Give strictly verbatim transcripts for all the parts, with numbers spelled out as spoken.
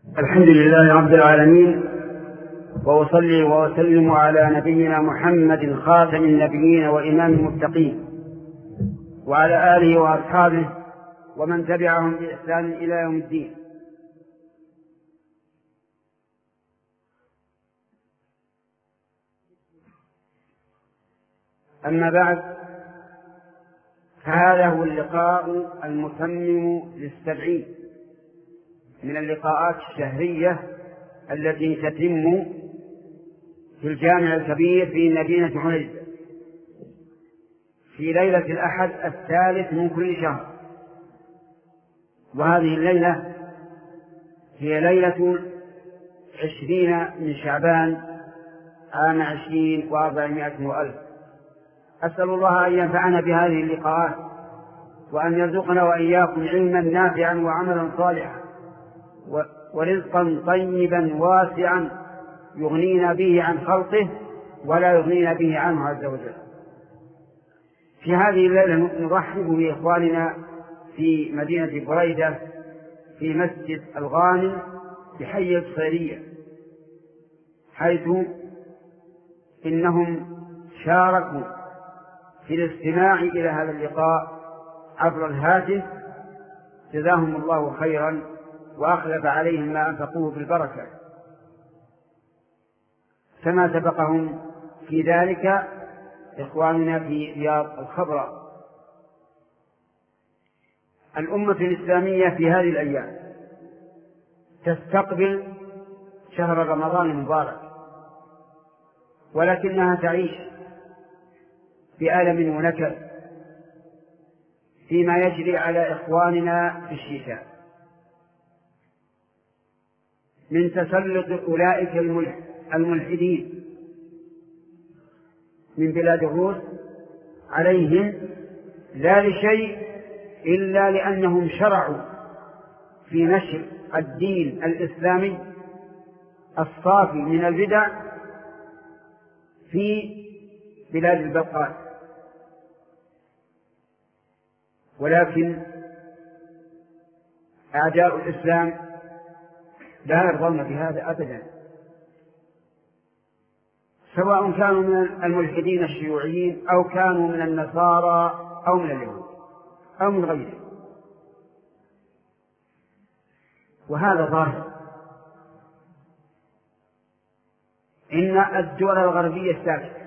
الحمد لله رب العالمين، وأصلي وأسلم على نبينا محمد خاتم النبيين وإمام المتقين، وعلى آله وأصحابه ومن تبعهم بإحسان إلى يوم الدين. أما بعد، فهذا هو اللقاء المتمم للسبعين من اللقاءات الشهرية التي تتم في الجامع الكبير في مدينة عنيزة في ليلة الأحد الثالث من كل شهر. وهذه الليلة هي ليلة عشرين من شعبان عام عشرين وأربعمائة وألف. أسأل الله أن ينفعنا بهذه اللقاءات، وأن يرزقنا وإياكم علما نافعا وعملا صالحا ورزقا طيبا واسعا يغنينا به عن خلقه ولا يغنينا به عنه عز وجل. في هذه الليلة نرحب بإخواننا في مدينة بريدة في مسجد الغانم بحي الصيرية، حيث إنهم شاركوا في الاستماع إلى هذا اللقاء عبر الهاتف، جزاهم الله خيرا وأخلف عليهم ما أنفقوه بالبركة، كما سبقهم في ذلك إخواننا في رياض الخضراء. الأمة الإسلامية في هذه الأيام تستقبل شهر رمضان المبارك، ولكنها تعيش بألم ونكد فيما يجري على إخواننا في الشيشان من تسلط أولئك الملحدين من بلاد الروس عليهم، لا لشيء إلا لأنهم شرعوا في نشر الدين الإسلامي الصافي من البدع في بلاد البلقان. ولكن أعداء الإسلام لا يرضون بهذا أبدا، سواء كانوا من الملحدين الشيوعيين أو كانوا من النصارى أو من اليهود أو من غيرهم. وهذا ظاهر. إن الدول الغربية ساكتة،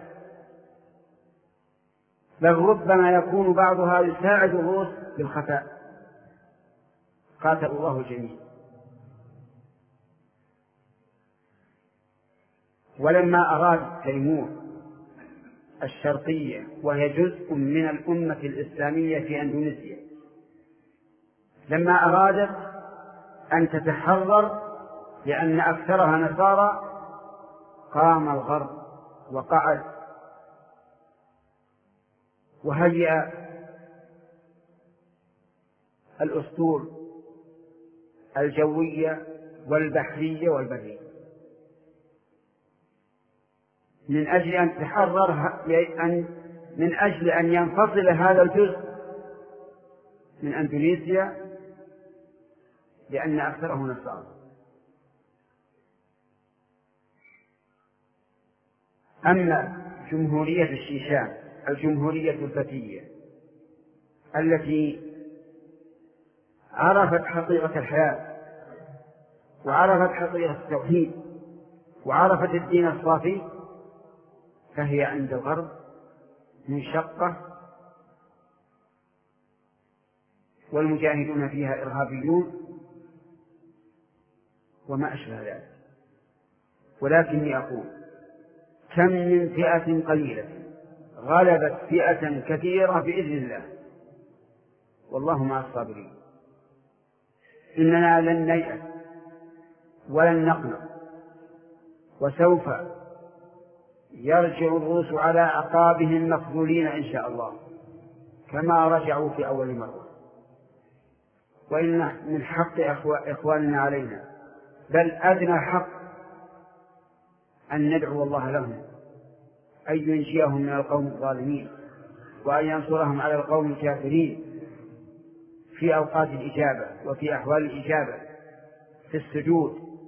بل ربما يكون بعضها يساعد الروس بالخفاء، قاتل الله الجميع. ولما أراد تيمور الشرقية، وهي جزء من الأمة الإسلامية في أندونيسيا، لما أرادت أن تتحرر لأن أكثرها نصارى، قام الغرب وقعد وهيأ الأسطول الجوية والبحرية والبرية من أجل أن تحرر، من أجل أن ينفصل هذا الجزء من أندونيسيا لأن أكثره نصارى. أما جمهورية الشيشان، الجمهورية الفتية التي عرفت حقيقة الحياة وعرفت حقيقة التوحيد وعرفت الدين الصافي، فهي عند الغرب منشقة، والمجاهدون فيها إرهابيون وما أشبه ذلك. ولكني أقول: كم من فئة قليلة غلبت فئة كثيرة بإذن الله، والله مع الصابرين. إننا لن نيأس ولن نقنع، وسوف يرجع الروس على أعقابهم مخذولين إن شاء الله كما رجعوا في أول مرة. وإن من حق إخواننا علينا، بل أدنى حق، أن ندعو الله لهم أن ينجيهم من القوم الظالمين، وأن ينصرهم على القوم الكافرين في أوقات الإجابة وفي أحوال الإجابة، في السجود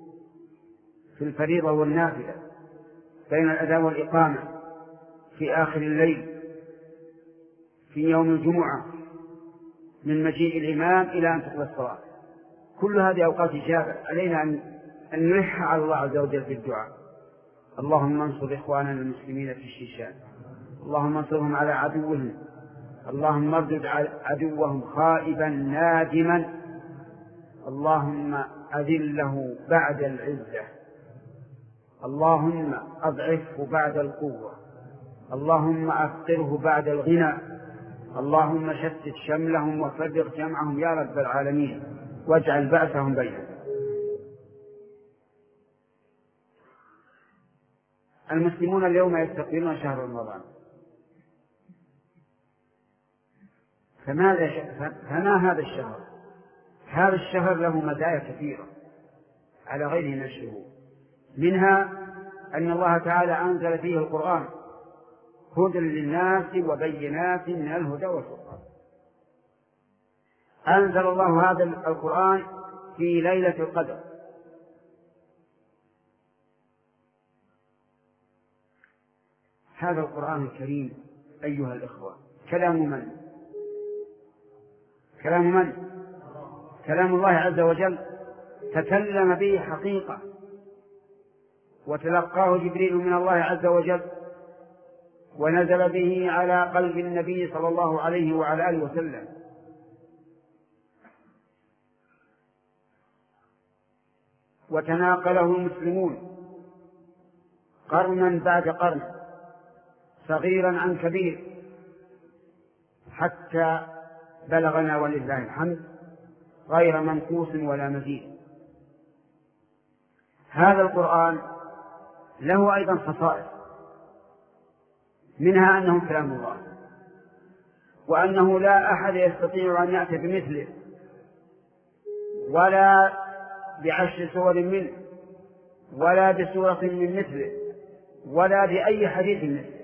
في الفريضة والنافلة، بين الأذان والإقامة، في آخر الليل، في يوم الجمعة، من مجيء الإمام إلى أن تقضى الصلاة. كل هذه أوقات إجابة، علينا أن نلح على الله عز وجل في الدعاء. اللهم انصر إخواننا المسلمين في الشيشان، اللهم انصرهم على عدوهم، اللهم اردد عدوهم خائبا نادما، اللهم أذله بعد العزة، اللهم أضعفه بعد القوة، اللهم أفقره بعد الغنى، اللهم شتت شملهم وفرق جمعهم يا رب العالمين، واجعل بأسهم بينهم. المسلمون اليوم يستقبلون شهر رمضان، فماذا فما هذا الشهر؟ هذا الشهر له مزايا كثيرة على غيره من الشهور، منها أن الله تعالى أنزل فيه القرآن هدى للناس وبينات من الهدى والفرقان. أنزل الله هذا القرآن في ليلة القدر، هذا القرآن الكريم أيها الإخوة كلام من؟ كلام من؟ كلام الله عز وجل، تكلم به حقيقة، وتلقاه جبريل من الله عز وجل، ونزل به على قلب النبي صلى الله عليه وعلى آله وسلم، وتناقله المسلمون قرنا بعد قرن، صغيرا عن كبير، حتى بلغنا ولله الحمد غير منقوص ولا مزيد. هذا القرآن له أيضا خصائص، منها أنه كلام الله، وأنه لا أحد يستطيع أن يأتي بمثله ولا بعشر سور منه ولا بسورة من مثله ولا بأي حديث مثله.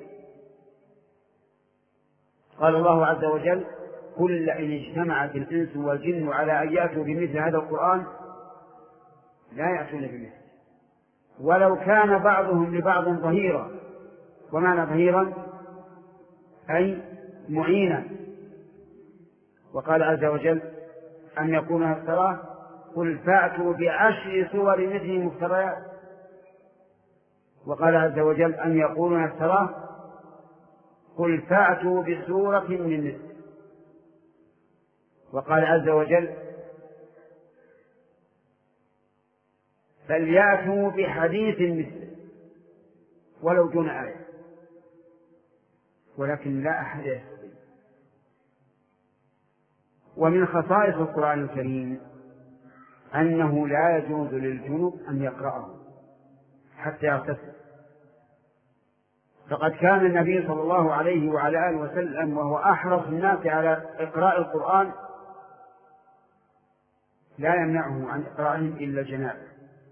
قال الله عز وجل: قل لئن اجتمعت الإنس والجن على أن يأتوا بمثل هذا القرآن لا يأتون بمثله ولو كان بعضهم لبعض ظهيرا. ومعنى ظهيرا أي معينا. وقال عز وجل: أن يكون افتراه قل فأتوا بعشر سور مثله مفتريات. وقال عز وجل: أن يقولون افتراه قل فأتوا بسورة من مثله. وقال عز وجل: فليأتوا بحديث مثله ولو دون آية. ولكن لا أحد يستطيع. ومن خصائص القرآن الكريم أنه لا يجوز للجنب أن يقرأه حتى يغتسل، فقد كان النبي صلى الله عليه وعلى آله وسلم وهو أحرص الناس على إقراء القرآن لا يمنعه عن إقرائهم إلا الجنابة.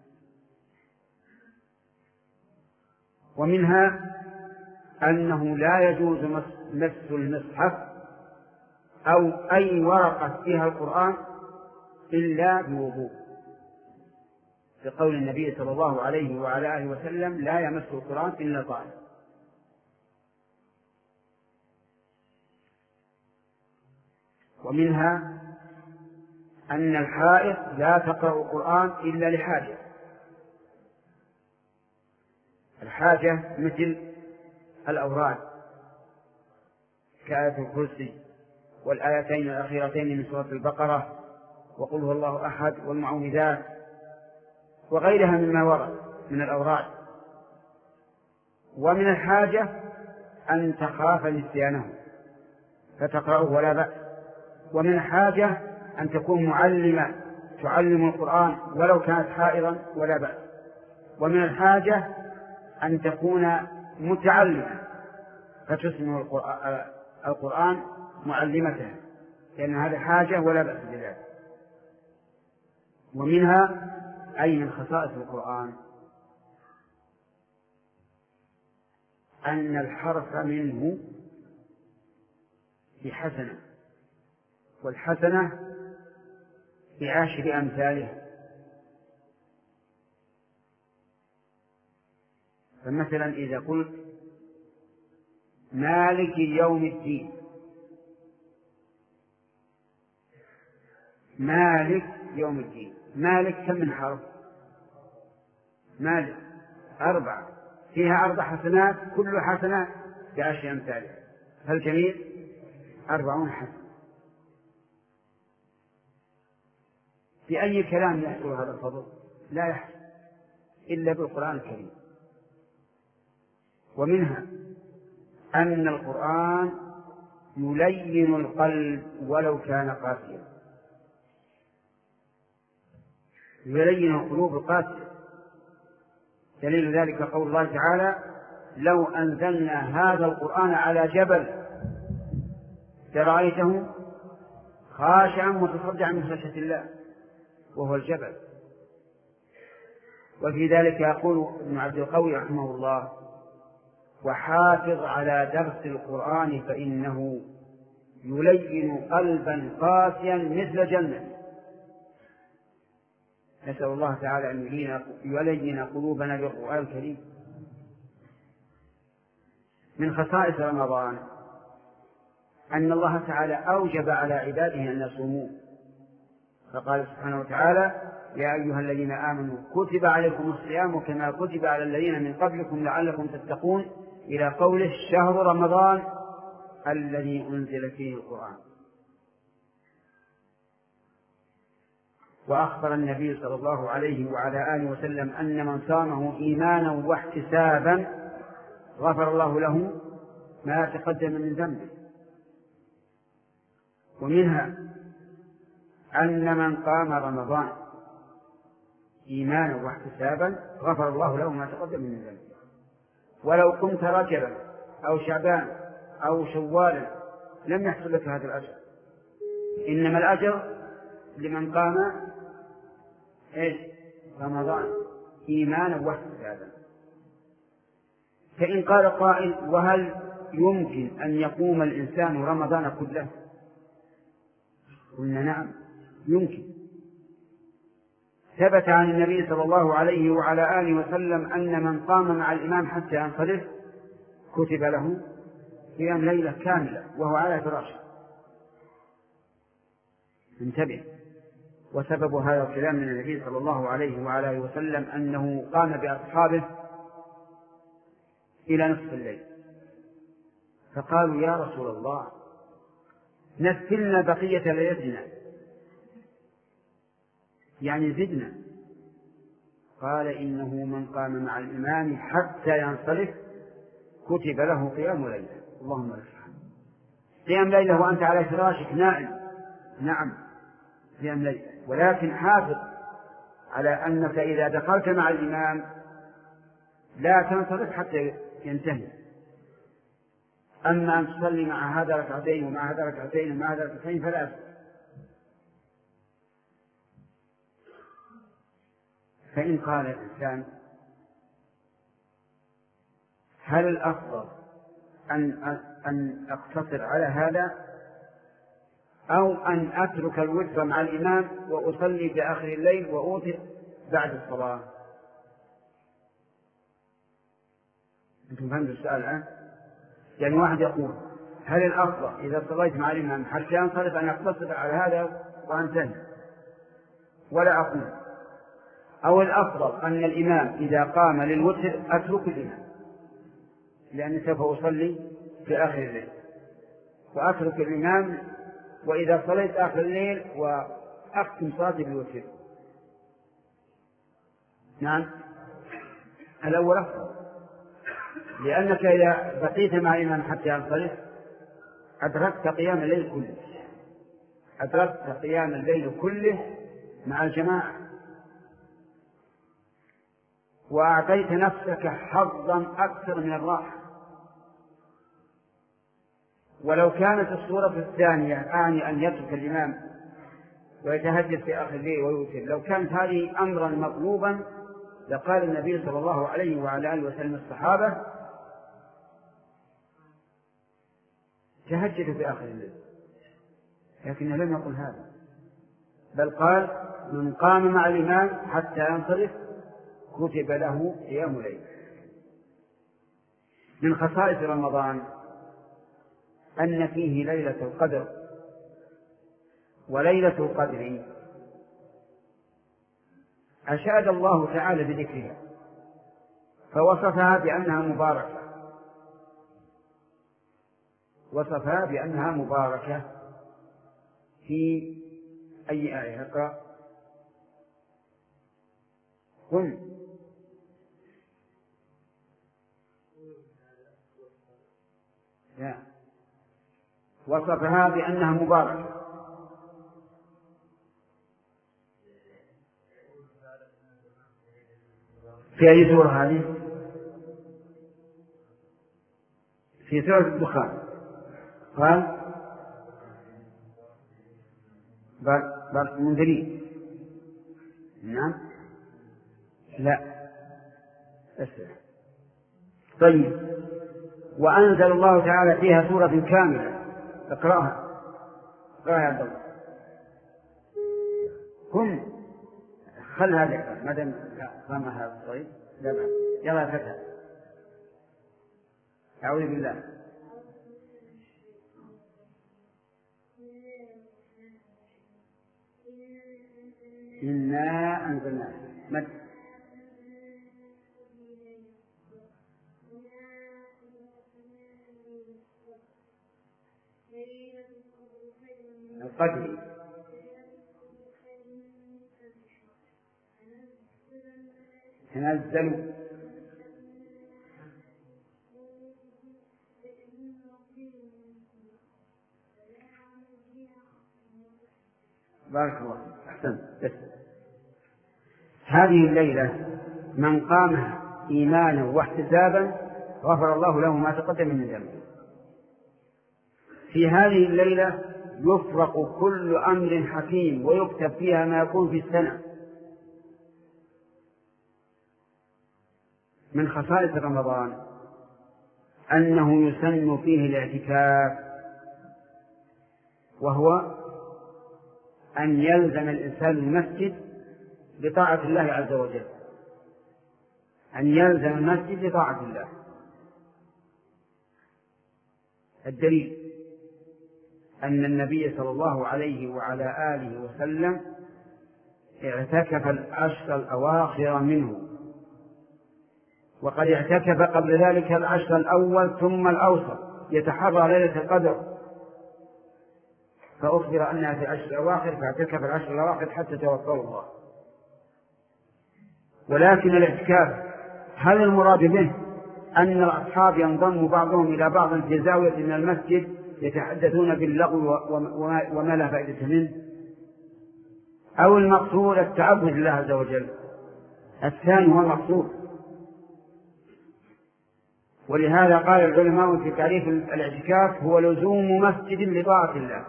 ومنها أنه لا يجوز مس المصحف أو أي ورقة فيها القرآن إلا بوضوء، لقول النبي صلى الله عليه وعلى آله وسلم: لا يمس القرآن إلا طاهر. ومنها أن الحائض لا تقرأ القرآن إلا لحاجة. الحاجة مثل الأوراد كآية الكرسي والآيتين الأخيرتين من سورة البقرة وقل هو الله أحد والمعوذات وغيرها مما ورد من الأوراد. ومن الحاجة أن تخاف نسيانه فتقرأه ولا بأس. ومن الحاجة أن تكون معلمة تعلم القرآن ولو كانت حائضا ولا بأس. ومن الحاجة أن تكون متعلمة فتسمع القرآن معلمتها، لأن هذا حاجة ولا بأس بذلك. ومنها أي من خصائص القرآن أن الحرف منه بحسنة، والحسنة بعشر أمثالها. فمثلا إذا قلت مالك يوم الدين، مالك يوم الدين، مالك كم من حرف؟ مالك أربعة، فيها أربع حسنات، كل حسنات بعشر أمثالها، فالجميل أربعون حسنة. في أي كلام يحصل هذا الفضل؟ لا يحصل إلا بالقرآن الكريم. ومنها أن القرآن يلين القلب ولو كان قاسيا، يلين القلوب القاسية. دليل ذلك قول الله تعالى: لو أنزلنا هذا القرآن على جبل لرأيته خاشعا متصدعا من خشية الله، وهو الجبل. وفي ذلك يقول ابن عبد القوي رحمه الله: وحافظ على درس القرآن فإنه يلين قلبا قاسيا مثل جنة. نسأل الله تعالى أن يلين قلوبنا بالقرآن الكريم. من خصائص رمضان أن الله تعالى أوجب على عباده أن يصوموا، فقال سبحانه وتعالى: يا أيها الذين آمنوا كتب عليكم الصيام كما كتب على الذين من قبلكم لعلكم تتقون، إلى قوله: شهر رمضان الذي أنزل فيه القرآن. وأخبر النبي صلى الله عليه وعلى آله وسلم أن من صامه إيمانا واحتسابا غفر الله له ما تقدم من ذنبه. ومنها أن من قام رمضان إيمانا واحتسابا غفر الله له ما تقدم من ذنبه. ولو قمت رجبا أو شعبان أو شوالا لم يحصل لك هذا الأجر، إنما الأجر لمن قام إيش؟ رمضان إيمانا واحتسابا. فإن قال قائل: وهل يمكن أن يقوم الإنسان رمضان كله؟ قلنا: نعم يمكن. ثبت عن النبي صلى الله عليه وعلى آله وسلم أن من قام مع الإمام حتى ينصرف كتب له قيام ليلة كاملة وهو على فراشه. انتبه. وسبب هذا الكلام من النبي صلى الله عليه وعلى آله وسلم أنه قام بأصحابه إلى نصف الليل، فقالوا: يا رسول الله نفلنا بقية ليلتنا، يعني زدنا. قال: إنه من قام مع الإمام حتى ينصرف كتب له قيام ليلة. اللهم لك الحمد. قيام ليلة وأنت على فراشك نائم، نعم قيام ليلة، ولكن حافظ على أنك إذا دخلت مع الإمام لا تنصرف حتى ينتهي. أما أن تصلي مع هذا ركعتين ومع هذا ركعتين ومع هذا ركعتين فلا أفضل. فإن قال الإنسان: هل الأفضل أن أن أقتصر على هذا أو أن أترك الوتر مع الإمام وأصلي بآخر الليل وأوتر بعد الصلاة؟ أنتم فهمتوا السؤال الآن؟ يعني واحد يقول: هل الأفضل إذا صليت مع الإمام حتى ينصرف أن أقتصر على هذا وأنتهي ولا أقوم، أو الأفضل أن الإمام إذا قام للوتر أترك الإمام لأني سوف أصلي في آخر الليل وأترك الإمام، وإذا صليت آخر الليل وأختم صلاتي بالوتر؟ نعم الأول أفضل، لأنك إذا بقيت مع الإمام حتى ينصرف أدركت قيام الليل كله، أدركت قيام الليل كله مع الجماعة، وأعطيت نفسك حظا أكثر من الراحة. ولو كانت الصورة الثانية أعني أن يترك الإمام ويتهجد في آخر الليل ويوتر، لو كانت هذه أمرا مطلوبا لقال النبي صلى الله عليه وعلى آله وسلم الصحابة: تهجدوا في آخر الليل، لكنه لم يقل هذا، بل قال: من قام مع الإمام حتى ينصرف كتب له قيام ليل. من خصائص رمضان أن فيه ليلة القدر، وليلة القدر أشاد الله تعالى بذكرها فوصفها بأنها مباركة، وصفها بأنها مباركة في أي آية؟ اقرأ. قل لا، وصفها بأنها مباركة في أي سورة هذه؟ في سورة الدخان قال بل منذرين. نعم لا أسرع. طيب، وأنزل الله تعالى فيها سورة كاملة. اقرأها اقرأها يا عبد الله. كن خل هذا ما دام قام هذا. طيب لا بأس. يلا فتح. أعوذ بالله. إنا أنزلناه مد. القدر تنزل بارك الله أحسن. هذه الليلة من قامها إيمانا واحتسابا غفر الله له ما تقدم من ذنبه. في هذه الليلة يفرق كل أمر حكيم ويكتب فيها ما يكون في السنة. من خصائص رمضان أنه يسن فيه الاعتكاف، وهو أن يلزم الإنسان المسجد بطاعة الله عز وجل، أن يلزم المسجد بطاعة الله. الدليل أن النبي صلى الله عليه وعلى آله وسلم اعتكف العشر الأواخر منه، وقد اعتكف قبل ذلك العشر الأول ثم الأوسط يتحرى ليلة القدر، فأخبر أنها في العشر الأواخر فاعتكف العشر الأواخر حتى توفاه الله. ولكن الاعتكاف هل المراد به أن الأصحاب ينضم بعضهم إلى بعض في زاوية من المسجد يتحدثون باللغو وما لا فائدة منه، أو المقصود التعبد لله عز وجل؟ الثاني هو المقصود. ولهذا قال العلماء في تعريف الاعتكاف هو لزوم مسجد لطاعة الله.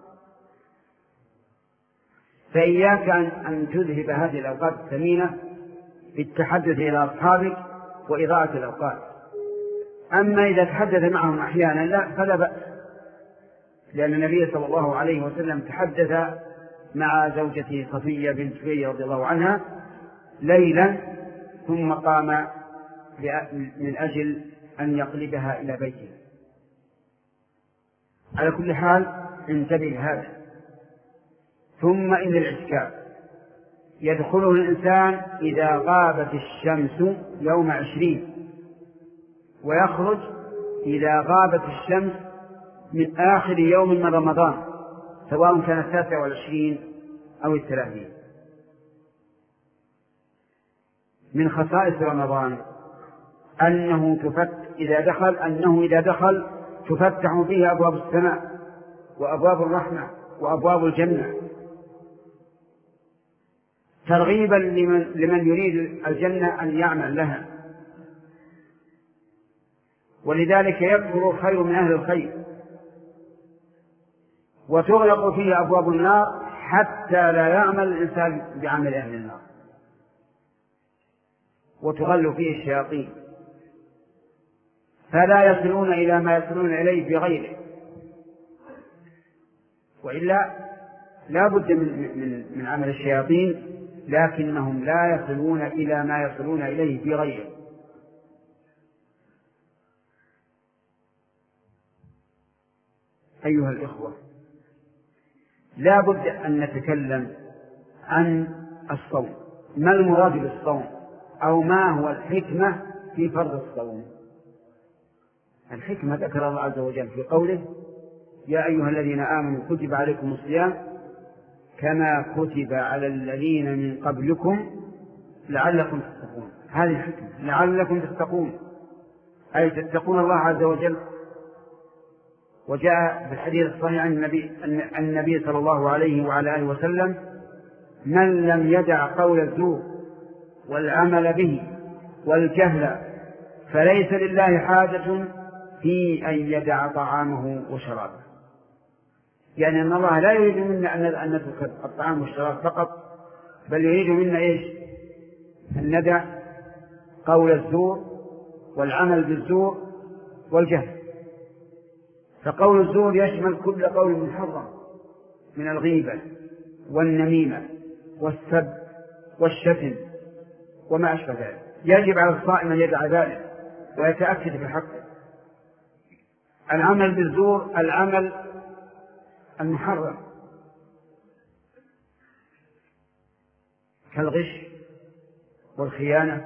فإياك أن تذهب هذه الأوقات الثمينة بالتحدث إلى أصحابك وإضاءة الأوقات. أما إذا تحدث معهم أحيانا لا فلا بأس، لأن النبي صلى الله عليه وسلم تحدث مع زوجته صفية بنت حيي رضي الله عنها ليلا ثم قام من أجل أن يقلبها إلى بيته. على كل حال انتبه لهذا. ثم إن الاعتكاف يدخله الإنسان إذا غابت الشمس يوم عشرين، ويخرج إذا غابت الشمس من آخر يوم من رمضان، سواء كان التاسع والعشرين أو الثلاثين. من خصائص رمضان أنه تفتح إذا دخل أنه إذا دخل تفتح فيه أبواب السماء وأبواب الرحمة وأبواب الجنة، ترغيبا لمن, لمن يريد الجنة أن يعمل لها. ولذلك يكثر الخير من أهل الخير، وتغلق فيه أبواب النار حتى لا يعمل الإنسان بعمل أهل النار، وتغل فيه الشياطين فلا يصلون إلى ما يصلون إليه بغيره. وإلا لا بد من, من, من عمل الشياطين، لكنهم لا يصلون إلى ما يصلون إليه بغيره. أيها الإخوة، لا بد أن نتكلم عن الصوم، ما المراد بالصوم، أو ما هو الحكمة في فرض الصوم. الحكمة ذكر الله عز وجل في قوله: يا أيها الذين آمنوا كتب عليكم الصيام كما كتب على الذين من قبلكم لعلكم تتقون. هذه الحكمة، لعلكم تتقون، أي تتقون الله عز وجل. وجاء في الحديث الصحيح عن النبي, عن النبي صلى الله عليه وعلى آله وسلم: من لم يدع قول الزور والعمل به والجهل فليس لله حاجة في أن يدع طعامه وشرابه. يعني أن الله لا يريد منا أن نترك الطعام والشراب فقط، بل يريد منا إيش؟ أن ندع قول الزور والعمل بالزور والجهل. فقول الزور يشمل كل قول محرم من الغيبة والنميمة والسب والشتم وما أشبه ذلك. يجب على الصائم أن يدع ذلك ويتأكد في حقه. العمل بالزور العمل المحرم كالغش والخيانة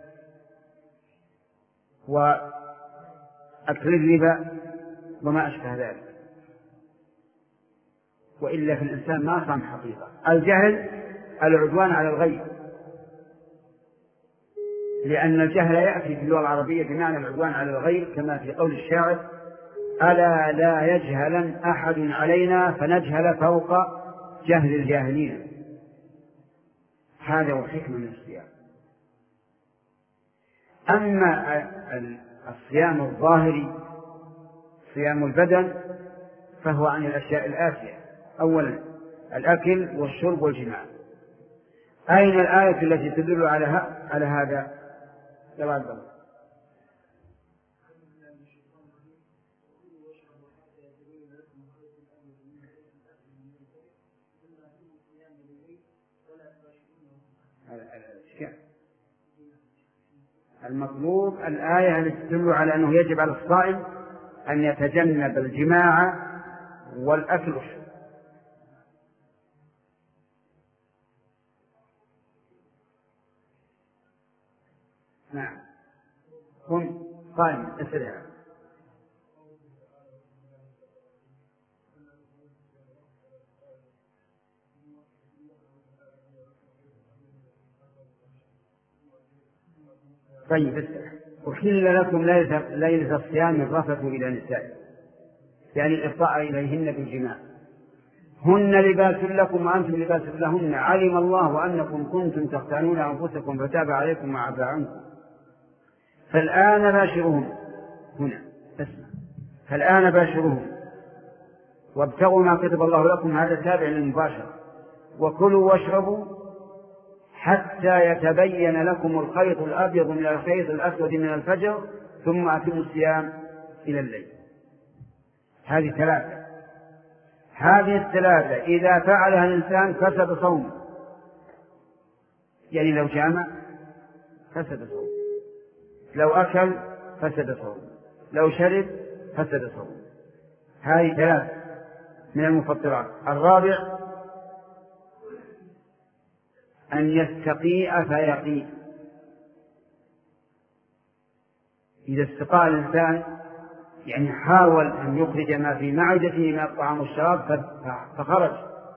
وأكل الربا وما أشبه ذلك، وإلا في الإنسان ما صام حقيقة. الجهل العدوان على الغير، لأن الجهل يأتي في اللغة العربية بمعنى العدوان على الغير، كما في قول الشاعر: ألا لا يجهلن أحد علينا فنجهل فوق جهل الجاهلين. هذا هو حكمة من الصيام. أما الصيام الظاهري صيام البدن فهو عن الأشياء الآتية: أولا الأكل والشرب والجماع. أين الآية التي تدل على على هذا؟ جواب الله: المطلوب الآية التي تدل على أنه يجب على الصائم أن يتجنب الجماع والأكل والشرب. نعم، كن قائم اسرع. طيب اسرع. أحل لكم ليلة الصيام الرفث إلى نسائكم، يعني الإفضاء إليهن بالجماع. هن لباس لكم وأنتم لباس لهن، علم الله أنكم كنتم تختانون أنفسكم فتاب عليكم وعفى عنكم، فالآن باشرهم. هنا اسمع: فالآن باشرهم وابتغوا ما كتب الله لكم، هذا تابع للمباشرة. وكلوا واشربوا حتى يتبين لكم الخيط الأبيض من الخيط الأسود من الفجر ثم أتموا الصيام إلى الليل. هذه ثلاثة. هذه الثلاثة إذا فعلها الإنسان فسد صومه، يعني لو جامع فسد صومه، لو أكل فسد صومه، لو شرب فسد صومه. هذه ثلاثة من المفطرات. الرابع أن يستقيء فيقيء. إذا استقاء الإنسان يعني حاول أن يخرج ما في معدته من الطعام والشراب فخرج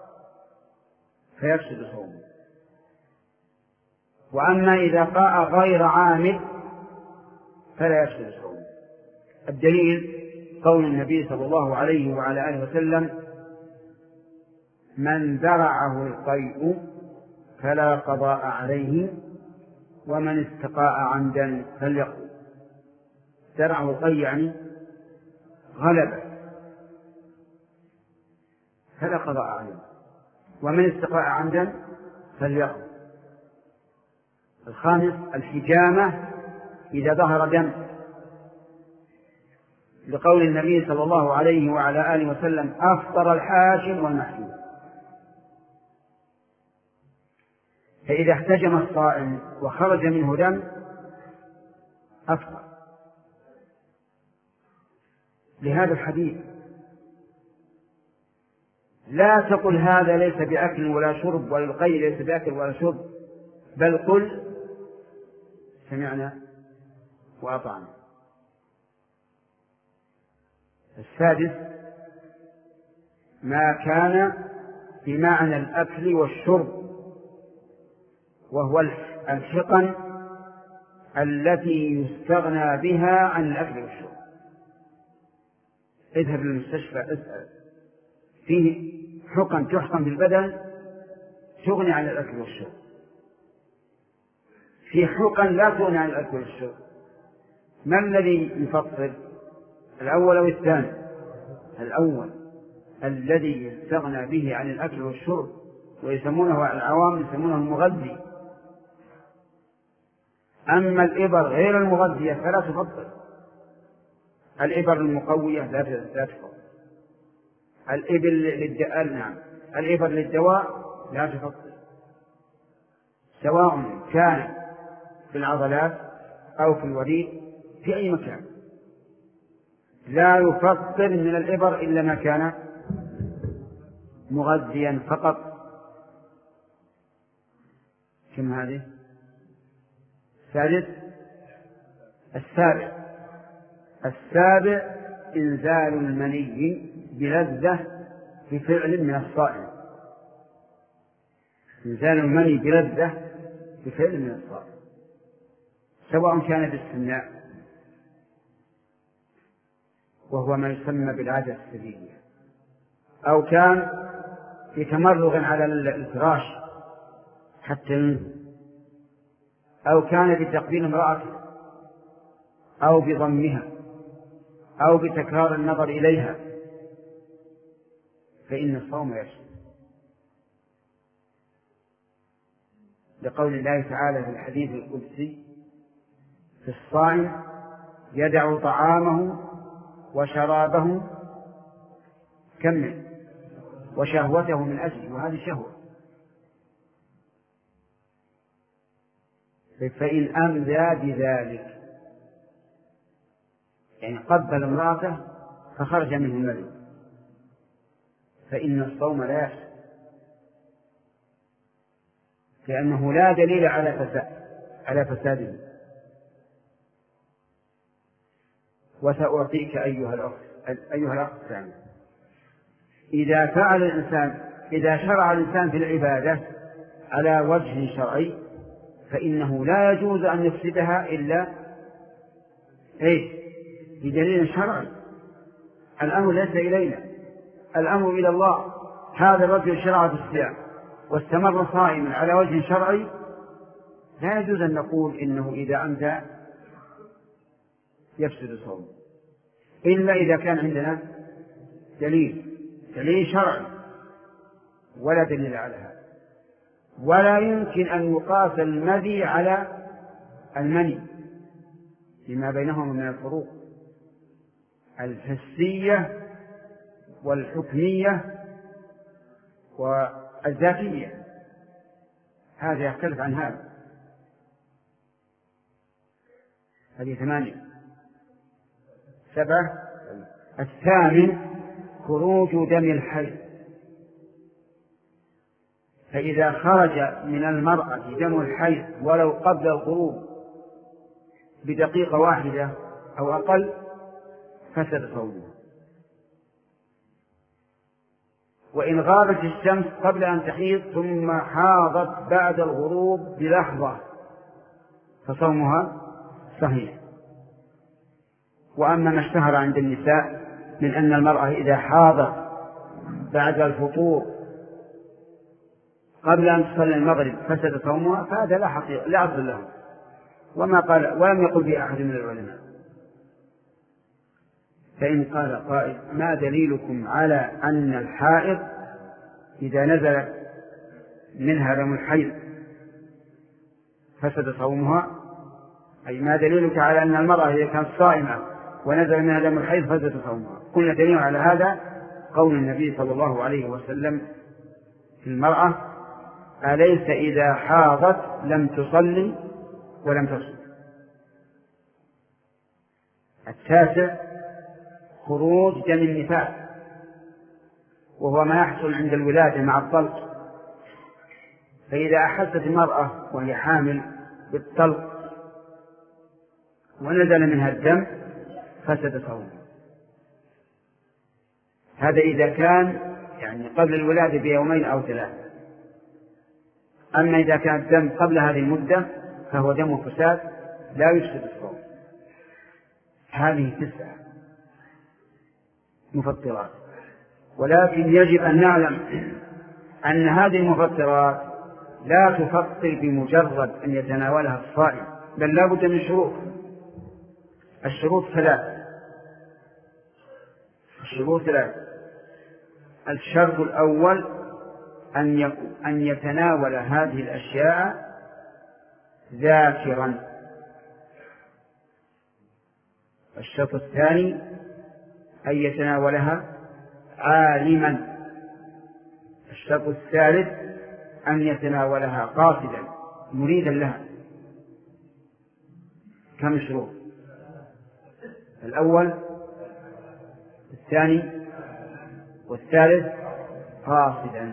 فيفسد صومه. وأما إذا قاء غير عامد فلا يفسد صومه. الدليل قول النبي صلى الله عليه وعلى آله وسلم: من ذرعه القيء فلا قضاء عليه ومن استقاء عمدا فليقضي. ذرعه القيء يعني غلبة فلا قضاء عليه، ومن استقاء عمدا فليقضي. الخامس الحجامة إذا ظهر دم، لقول النبي صلى الله عليه وعلى آله وسلم: أفطر الحاجم والمحجوم. فإذا احتجم الصائم وخرج منه دم أفطر. لهذا الحديث لا تقل هذا ليس بأكل ولا شرب، ولا القي ليس بأكل ولا شرب، بل قل سمعنا وأطعنا. السادس ما كان بمعنى الأكل والشرب، وهو الحقن التي يستغنى بها عن الأكل والشرب. اذهب للمستشفى اسأل، فيه حقن تحقن في البدن تغني عن الأكل والشرب، في حقن لا تغني عن الأكل والشرب. ما الذي يفصل، الأول أو الثاني؟ الأول الذي يستغنى به عن الأكل والشرب، ويسمونه العوام يسمونه المغذي. أما الإبر غير المغذية فلا تفضل، الإبر المقوية لا تفضل، الإبر للدواء نعم الإبر للدواء لا تفضل، سواء كان في العضلات أو في الوريد في أي مكان. لا يفضل من الإبر إلا ما كان مغذيا فقط. كم هذه؟ السادس السابع السابع إنزال المني بلذة بفعل من الصائم. إنزال المني بلذة بفعل من الصائم، سواء كان باستمناء وهو ما يسمى بالعادة السرية، أو كان في تمرغ على الفراش حتى ينزل، أو كان بتقبيل امرأته أو بضمها أو بتكرار النظر إليها، فإن الصوم يشمل. لقول الله تعالى في الحديث القدسي في الصائم يدع طعامه وشرابه كمل وشهوته من أجله، وهذه شهوة. فإن أمذى بذلك يعني قبل امرأته فخرج منه المذي فإن الصوم لا يحسن، لأنه لا دليل على فساد على فساده. وسأعطيك أيها الأخ أيها الأخ الثاني، إذا فعل الإنسان إذا شرع الإنسان في العبادة على وجه شرعي فإنه لا يجوز أن يفسدها إلا إيه؟ بدليل شرعي. الأمر ليس إلينا، الأمر إلى الله. هذا الرجل شرع في الصيام واستمر صائما على وجه شرعي، لا يجوز أن نقول إنه إذا أمسى يفسد صومه، إلا إذا كان عندنا دليل دليل شرعي، ولا دليل على هذا. ولا يمكن أن يقاس المذي على المني لما بينهما من الفروق الحسية والحكمية والذاتية، هذا يختلف عن هذا. هذه ثمانية. سبعة الثامن خروج دم الحيض، فإذا خرج من المرأة دم الحيض ولو قبل الغروب بدقيقة واحدة أو أقل فسد صومه. وإن غابت الشمس قبل أن تحيض ثم حاضت بعد الغروب بلحظة فصومها صحيح. وأما ما اشتهر عند النساء من أن المرأة إذا حاضت بعد الفطور قبل أن تصلي المغرب فسد صومها، فهذا لا حقيقة لا أصل له، وما قال ولم يقل به أحد من العلماء. فإن قال قائل ما دليلكم على أن الحائض إذا نزل منها دم الحيض فسد صومها، أي ما دليلك على أن المرأة إذا كانت صائمة ونزل منها دم الحيض فسد صومها؟ قلنا دليل على هذا قول النبي صلى الله عليه وسلم في المرأة أليس إذا حاضت لم تصلي ولم تصم. التاسع خروج دم النفاس، وهو ما يحصل عند الولادة مع الطلق. فإذا أحست المرأة وهي حامل بالطلق ونزل منها الدم فسد صومها. هذا إذا كان يعني قبل الولادة بيومين أو ثلاثة. أما إذا كان الدم قبل هذه المدة فهو دم فساد لا يفسد الصوم. هذه تسعة مفطرات، ولكن يجب أن نعلم أن هذه المفطرات لا تفطر بمجرد أن يتناولها الصائم، بل لا بد من شروط. الشروط ثلاث. الشروط ثلاث. الشرط الأول أن أن يتناول هذه الأشياء ذاكرا. الشرط الثاني أن يتناولها عالما. الشرط الثالث أن يتناولها قاصدا مريدا لها. كم شروط؟ الأول الثاني والثالث قاصدا.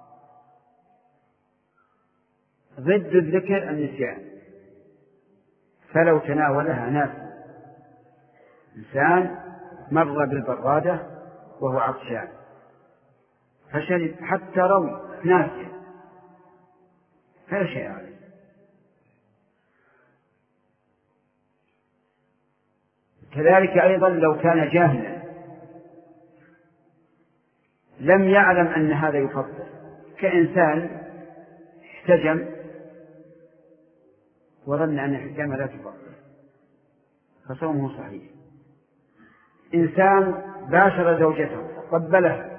ضد الذكر النسيان. فلو تناولها ناس، إنسان مر بالبرادة وهو عطشان فشرب حتى روي ناسيا فلا شيء عليه. كذلك أيضا لو كان جاهلا لم يعلم أن هذا يفطر، كإنسان احتجم وظن أن الحجامة لا تفطر فصومه صحيح. إنسان باشر زوجته قبلها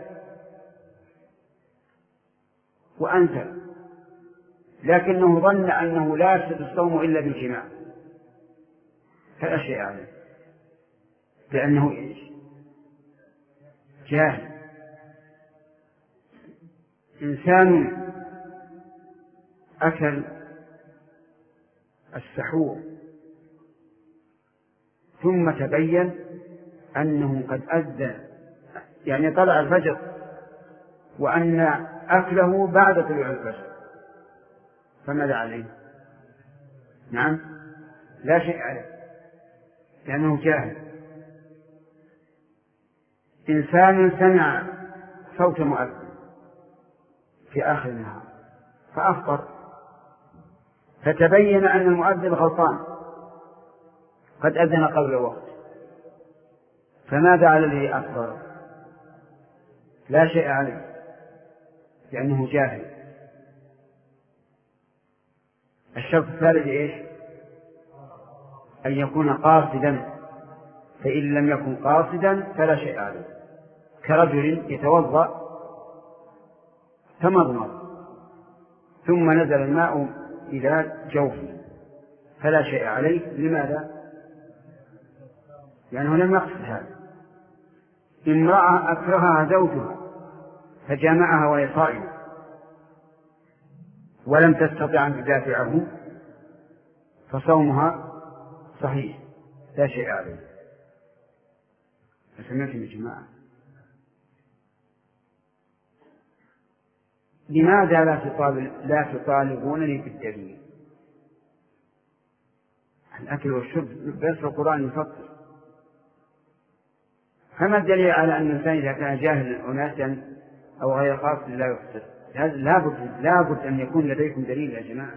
وأنزل لكنه ظن أنه لا يفسد الصوم إلا بالجماع فلا شيء عليه، لأنه إيش؟ جاهل. إنسان أكل السحور ثم تبين أنه قد أذن، يعني طلع الفجر، وأن أكله بعد طلوع الفجر، فماذا عليه؟ نعم لا شيء عليه لأنه جاهل. إنسان سمع صوت مؤذن في آخر النهار فأفطر، فتبين أن المؤذن غلطان قد أذن قبل الوقت، فماذا على الذي أفطر؟ لا شيء عليه لأنه جاهل. الشرط الثالث إيش؟ أن يكون قاصدا، فإن لم يكن قاصدا فلا شيء عليه، كرجل يتوضأ تمضمض ثم نزل الماء إلى جوفه فلا شيء عليه. لماذا؟ لأنه لم يقصد هذا. امرأة أكرهها زوجها فجامعها وهي صائمة ولم تستطع أن تدافعه فصومها صحيح لا شيء عليه. فسمعتم يا جماعة؟ لماذا لا تطالب لا تطالبونني بالدليل؟ الأكل والشرب بس القرآن يفطر، فما الدليل على أن الإنسان إذا كان جاهلا أو ناسا أو غير قاصد لا يفطر؟ لابد لابد أن يكون لديكم دليل يا جماعة.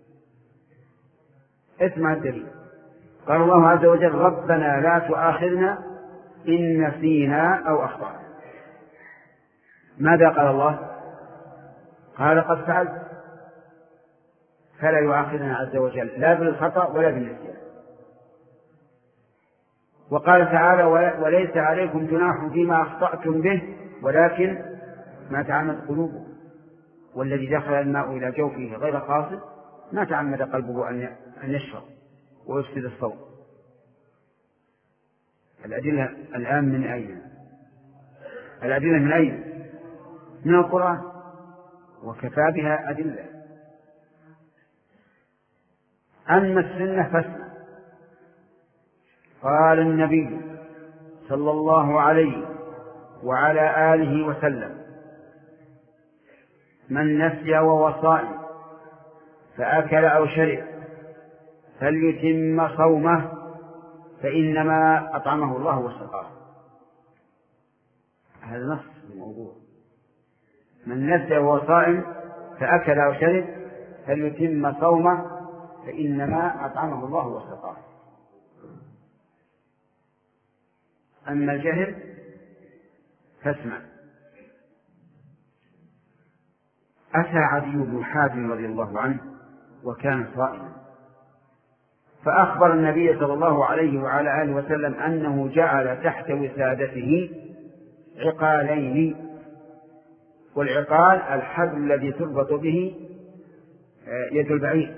اسمع الدليل. قال الله عز وجل: ربنا لا تؤاخذنا إن نسينا أو أخطأنا. ماذا قال الله؟ قال قد فعلت، فلا يؤاخذنا عز وجل لا بالخطأ ولا بالنسيان. وقال تعالى: وليس عليكم جناح فيما أخطأتم به ولكن ما تعمد قلوبكم. والذي دخل الماء إلى جوفه غير قاصد ما تعمد قلبه أن يشرب ويفسد الصوم. الأدلة الآن من أين؟ الأدلة من أين؟ من القرآن، وكفى بها أدلة. أما السنة فاسمع. قال النبي صلى الله عليه وعلى آله وسلم: من نسي وهو صائم فأكل أو شرب فليتم صومه فإنما أطعمه الله وسقاه. هذا نص الموضوع. من نسي وهو صائم فأكل أو شرب فليتم صومه فإنما أطعمه الله وسقاه. أما الجهل فاسمع. أتى عدي بن حاتم رضي الله عنه وكان صائما، فأخبر النبي صلى الله عليه وعلى آله وسلم أنه جعل تحت وسادته عقالين، والعقال الحبل الذي تربط به يد البعير،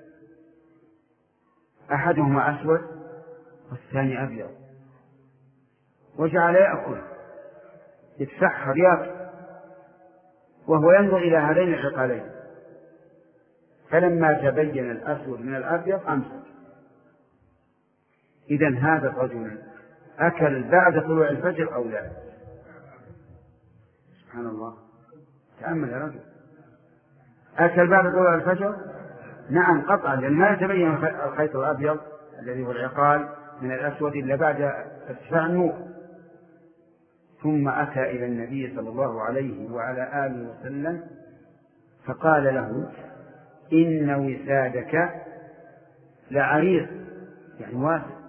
أحدهما أسود والثاني أبيض، وجعل يأكل يتسحر يأكل وهو ينظر إلى هذين العقالين، فلما تبين الأسود من الأبيض أمسك. إذن هذا الرجل أكل بعد طلوع الفجر أو لا؟ سبحان الله، تأمل يا رجل. أكل بعد طلوع الفجر؟ نعم قطعا، لأن ما يتبين الخيط الأبيض الذي هو العقال من الأسود إلا بعد ارتفاع النور. ثم أتى إلى النبي صلى الله عليه وعلى آله وسلم فقال له: إن وسادك لعريض، يعني واسع،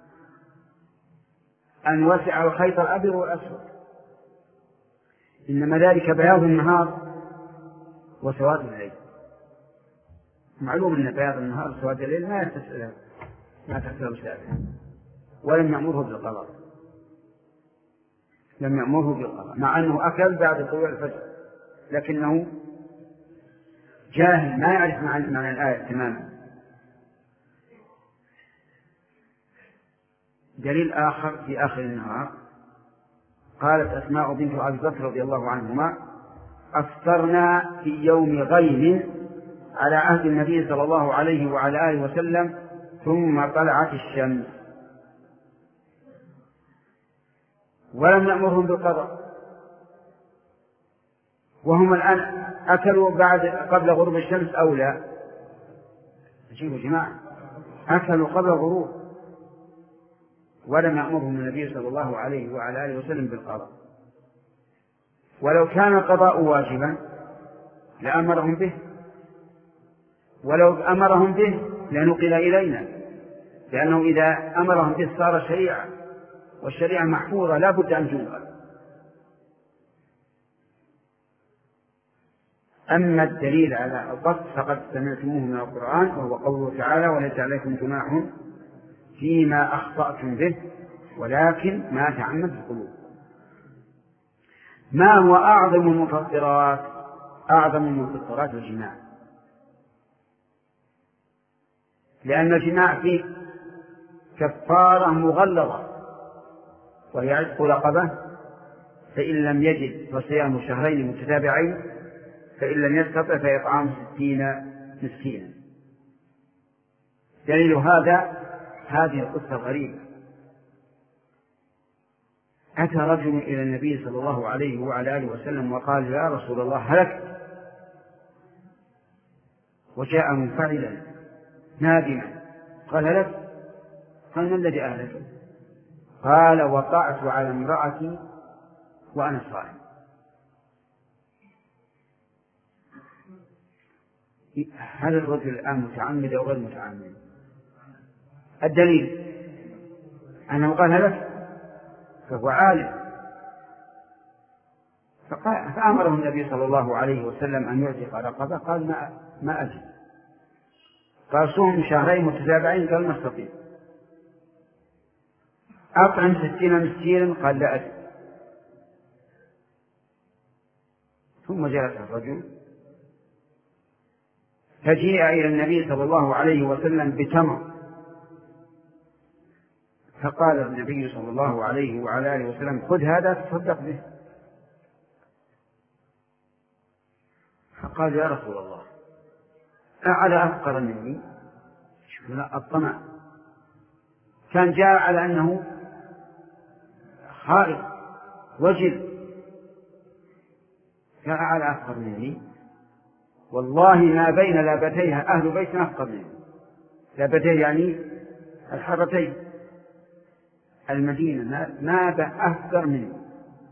أن وسع الخيط الأبيض والأسود، إنما ذلك بياض النهار وسواد الليل. معلوم أن بياض النهار وسواد الليل ما يتسأل ما تسأل وسادة، ولم يأمره بالقضاء، لم يأمره بالقضاء، مع أنه أكل بعد طلوع الفجر، لكنه جاهل ما يعرف معنى الآية تماما. دليل آخر في آخر النهار، قالت أسماء بنت أبي بكر رضي الله عنهما: أفطرنا في يوم غيم على عهد النبي صلى الله عليه وعلى آله وسلم ثم طلعت الشمس، ولم نأمرهم بالقضاء، وهم الآن أكلوا بعد قبل غروب الشمس أو لا؟ أجيبوا جماعة، أكلوا قبل الغروب ولم يأمرهم النبي صلى الله عليه وعلى آله وسلم بالقضاء. ولو كان القضاء واجبا لأمرهم به، ولو أمرهم به لنقل إلينا، لأنه إذا أمرهم به صار شريعة، والشريعة محفوظة لا بد أن تنقل. أما الدليل على الضبط فقد سمعتموه من القرآن، وهو قوله تعالى: وليس عليكم جناح فيما أخطأتم به ولكن ما تعمدت القلوب. ما هو أعظم المفطرات؟ أعظم المفطرات الجماع، لأن الجماع فيه كفارة مغلظة، وهي عتق رقبة، فإن لم يجد فصيام شهرين متتابعين، فإن لم يستطع فإطعام ستين مسكينا. دليل هذا هذه القصة الغريبة. أتى رجل إلى النبي صلى الله عليه وعلى آله وسلم وقال: يا رسول الله هلكت، وجاء منفعلا نادما. قال: هلكت؟ قال: ما الذي أهلك؟ قال: وقعت على امرأتي وأنا صائم. هل الرجل الآن متعمد أو غير متعمد؟ الدليل أنه قال هلكت، فهو عالم. فأمره النبي صلى الله عليه وسلم أن يعتق رقبة، قال: ما, ما أجد. قال: صوم شهرين متتابعين، قال: ما استطيع. أطعم ستين مسكينا، قال: لا أجد. ثم جلس الرجل فجيء إلى النبي صلى الله عليه وسلم بتمر، فقال النبي صلى الله عليه وعلى آله وسلم: خذ هذا تصدق به. فقال: يا رسول الله أعلى أفقر مني؟ شوف الطمع، كان جاء على أنه خائف وجل، فأعلى أفقر مني؟ والله ما بين لابتيها أهل بيت أفقر منه. لابتيه يعني الحرتين. المدينة ما بأفقر منه.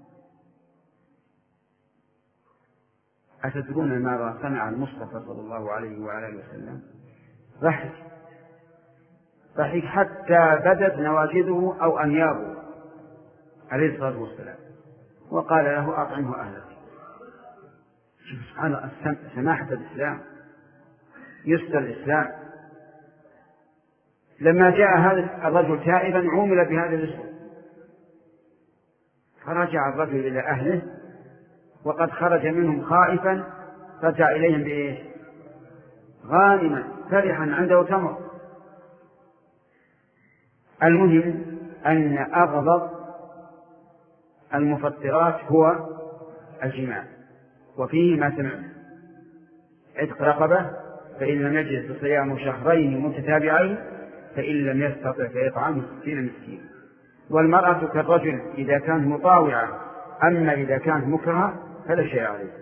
أتدرون ماذا صنع المصطفى صلى الله عليه وعلى اله وسلم؟ ضحك ضحك حتى بدت نواجذه أو أنيابه عليه الصلاة والسلام، وقال له أطعمه أهلك. شوف سبحان الله سماحة الإسلام، يسر الإسلام. لما جاء هذا الرجل تائبا عومل بهذا الاسم، فرجع الرجل إلى أهله وقد خرج منهم خائفا، رجع إليهم بإيش؟ غانما فرحا عنده تمر. المهم أن أغلظ المفطرات هو الجماع، وفيه ما سمعنا: عتق رقبة، فإن لم يجد فصيام شهرين متتابعين، فإن لم يستطع فإطعام ستين مسكينا. والمرأة كالرجل إذا كانت مطاوعة، أما إذا كانت مكرهة فلا شيء عليه.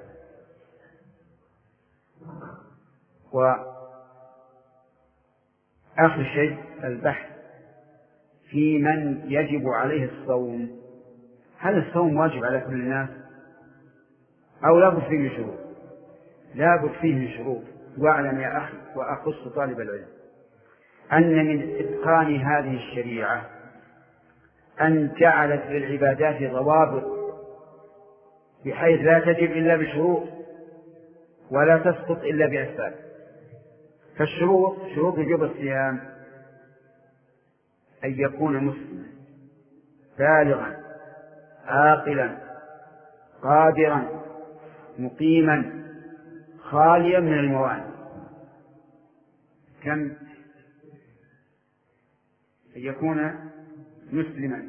وآخر شيء البحث في من يجب عليه الصوم. هل الصوم واجب على كل الناس أو لا بد فيه من شروط؟ لا بد فيه من شروط. واعلم يا أخي وأخص طالب العلم أن من إتقان هذه الشريعة أن جعلت للعبادات ضوابط بحيث لا تجب إلا بشروط ولا تسقط إلا بأسباب. فالشروط شروط وجوب الصيام أن يكون مسلما بالغا عاقلا قادرا مقيما خاليا من الموانع. كم؟ أن يكون مسلما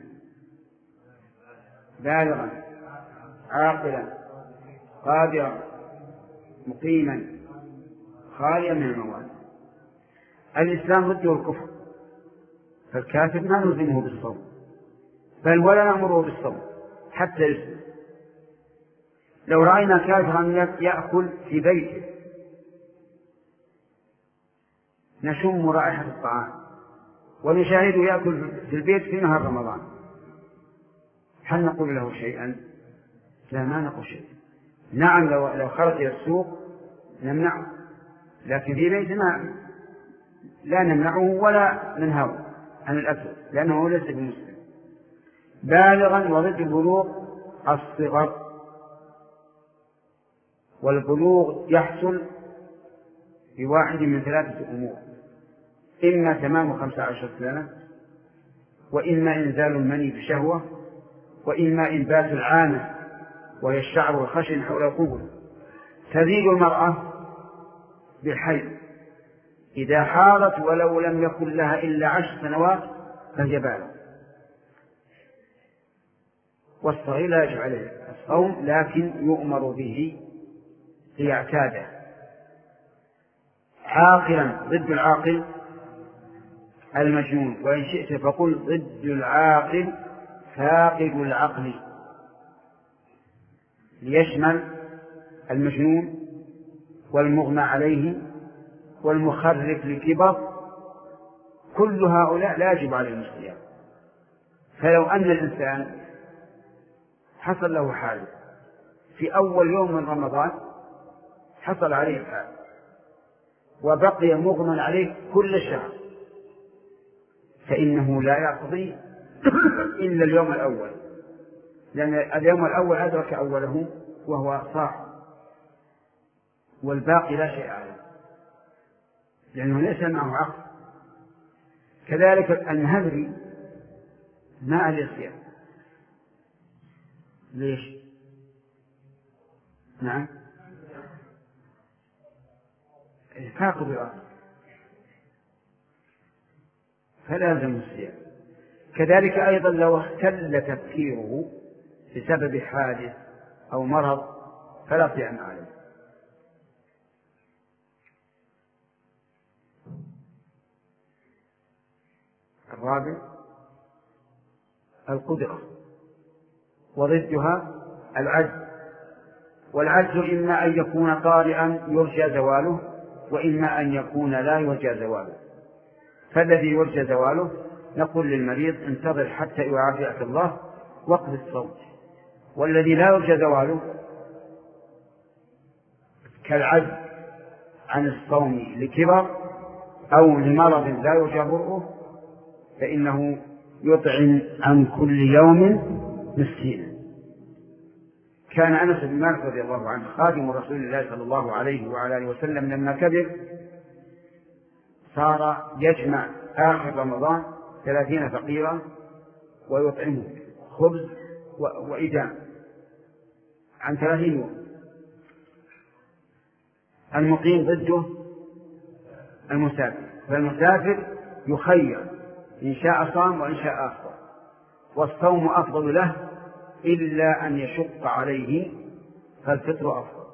بالغا عاقلا قادرا مقيما خاليا من الموانع. الإسلام ضده الكفر، فالكافر ما نلزمه بالصوم بل ولا نأمره بالصوم حتى يسلم. لو رأينا كافرا يأكل في بيته نشم رائحة الطعام ونشاهده يأكل في البيت في نهار رمضان، هل نقول له شيئا؟ لا، ما نقول شيئا. نعم لو, لو خرج إلى السوق نمنعه، لكن في بيتنا لا نمنعه ولا ننهاه عن الأكل لأنه ليس بمسلم. بالغا وضد البلوغ الصغر، والبلوغ يحصل بواحد من ثلاثة أمور: إما تمام خمسة عشر سنة، وإما إنزال المني بشهوة، وإما إنبات العانة وهي الشعر الخشن حول القبل. تزيد المرأة بالحيض إذا حاضت ولو لم يكن لها إلا عشر سنوات فهي بالغ. والصغير لا يجب عليه الصوم لكن يؤمر به ليعتاده. عاقلا ضد العاقل المجنون، وإن شئت فقل ضد العاقل فاقد العقل، ليشمل المجنون والمغمى عليه والمخرف لكبر. كل هؤلاء لا يجب عليهم الصيام. فلو أن الإنسان حصل له حادث في أول يوم من رمضان، حصل عليه الحادث وبقي مغمى عليه كل الشهر، فإنه لا يقضي إلا اليوم الأول، لأن اليوم الأول أدرك أوله وهو صاح، والباقي لا شيء عليه لأنه ليس معه عقل. كذلك النهذري ما عليه صيام. ليش؟ نعم فاقد العقل فلازم الصيام. كذلك أيضا لو اختل تفكيره بسبب حادث أو مرض فلا صيام عليه. الرابع القدرة، وضدها العجز. والعجز إما أن يكون طارئا يرجى زواله، وإما أن يكون لا يرجى زواله. فالذي يرجى زواله نقول للمريض انتظر حتى يعافيك الله وقف الصوم، والذي لا يرجى زواله كالعجز عن الصوم لكبر أو لمرض لا يرجى برؤه فإنه يطعم عن كل يوم مسكينا. كان أنس بن مالك رضي الله عنه خادم رسول الله صلى الله عليه وعلى آله وسلم لما كبر صار يجمع آخر رمضان ثلاثين فقيرا ويطعمه خبز وإدام عن ثلاثين يوم. المقيم ضده المسافر، فالمسافر يخير إن شاء صام وإن شاء أفطر، والصوم أفضل له إلا أن يشق عليه فالفطر أفضل.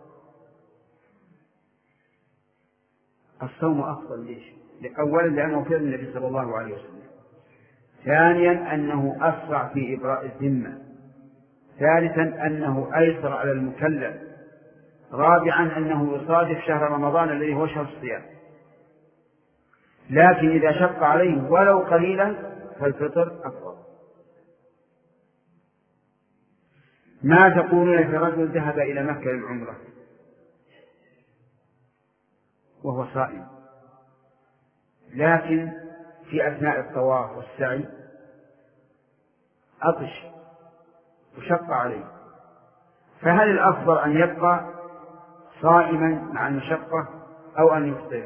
الصوم أفضل ليش؟ أولا لأنه فعل النبي صلى الله عليه وسلم، ثانيا أنه أسرع في إبراء الذمة، ثالثا أنه أيسر على المكلف، رابعا أنه يصادف شهر رمضان الذي هو شهر الصيام. لكن إذا شق عليه ولو قليلا فالفطر أفضل. ما تقولون في رجل ذهب إلى مكة للعمرة وهو صائم، لكن في أثناء الطواف والسعي عطش وشق عليه، فهل الأفضل أن يبقى صائما مع المشقة أو أن يفطر؟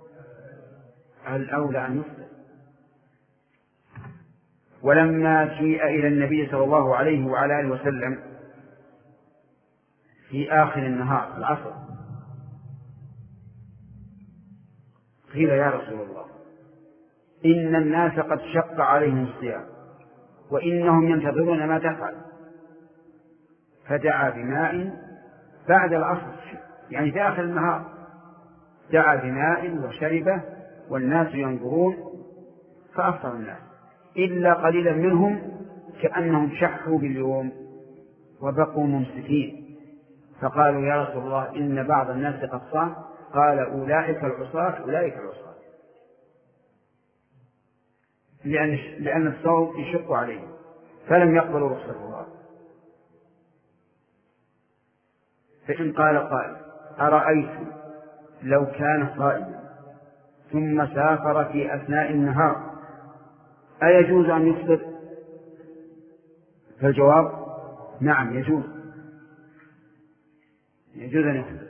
الأولى أن يفطر. ولما جيء إلى النبي صلى الله عليه وعلى آله وسلم في آخر النهار العصر قيل يا رسول الله إن الناس قد شق عليهم الصيام وإنهم ينتظرون ما تفعل، فدعا بماء بعد العصر يعني في آخر النهار، دعا بماء وشربه والناس ينظرون فأفطر الناس إلا قليلا منهم كأنهم شحوا باليوم وبقوا ممسكين، فقالوا يا رسول الله إن بعض الناس قد صام، قال أولئك العصاة أولئك العصاة، لأن لأن الصوم يشق عليه فلم يقبلوا رخصة الله. فإن قال قائل أرأيت لو كان صائما ثم سافر في أثناء النهار أيجوز أن يفطر؟ فالجواب نعم يجوز، يجوز أن يفطر،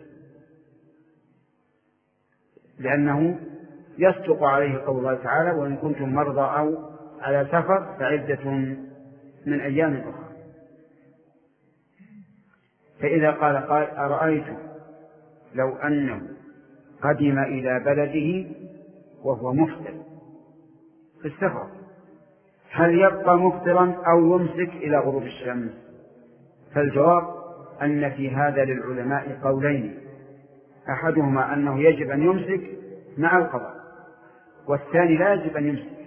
لأنه يصدق عليه قول الله تعالى وإن كنتم مرضى أو على سفر فعدة من أيام أخرى. فإذا قال قائل أرأيت لو أنه قدم إلى بلده وهو مفطر في السفر هل يبقى مفطرا أو يمسك إلى غروب الشمس؟ فالجواب أن في هذا للعلماء قولين، أحدهما أنه يجب أن يمسك مع القضاء، والثاني لا يجب أن يمسك،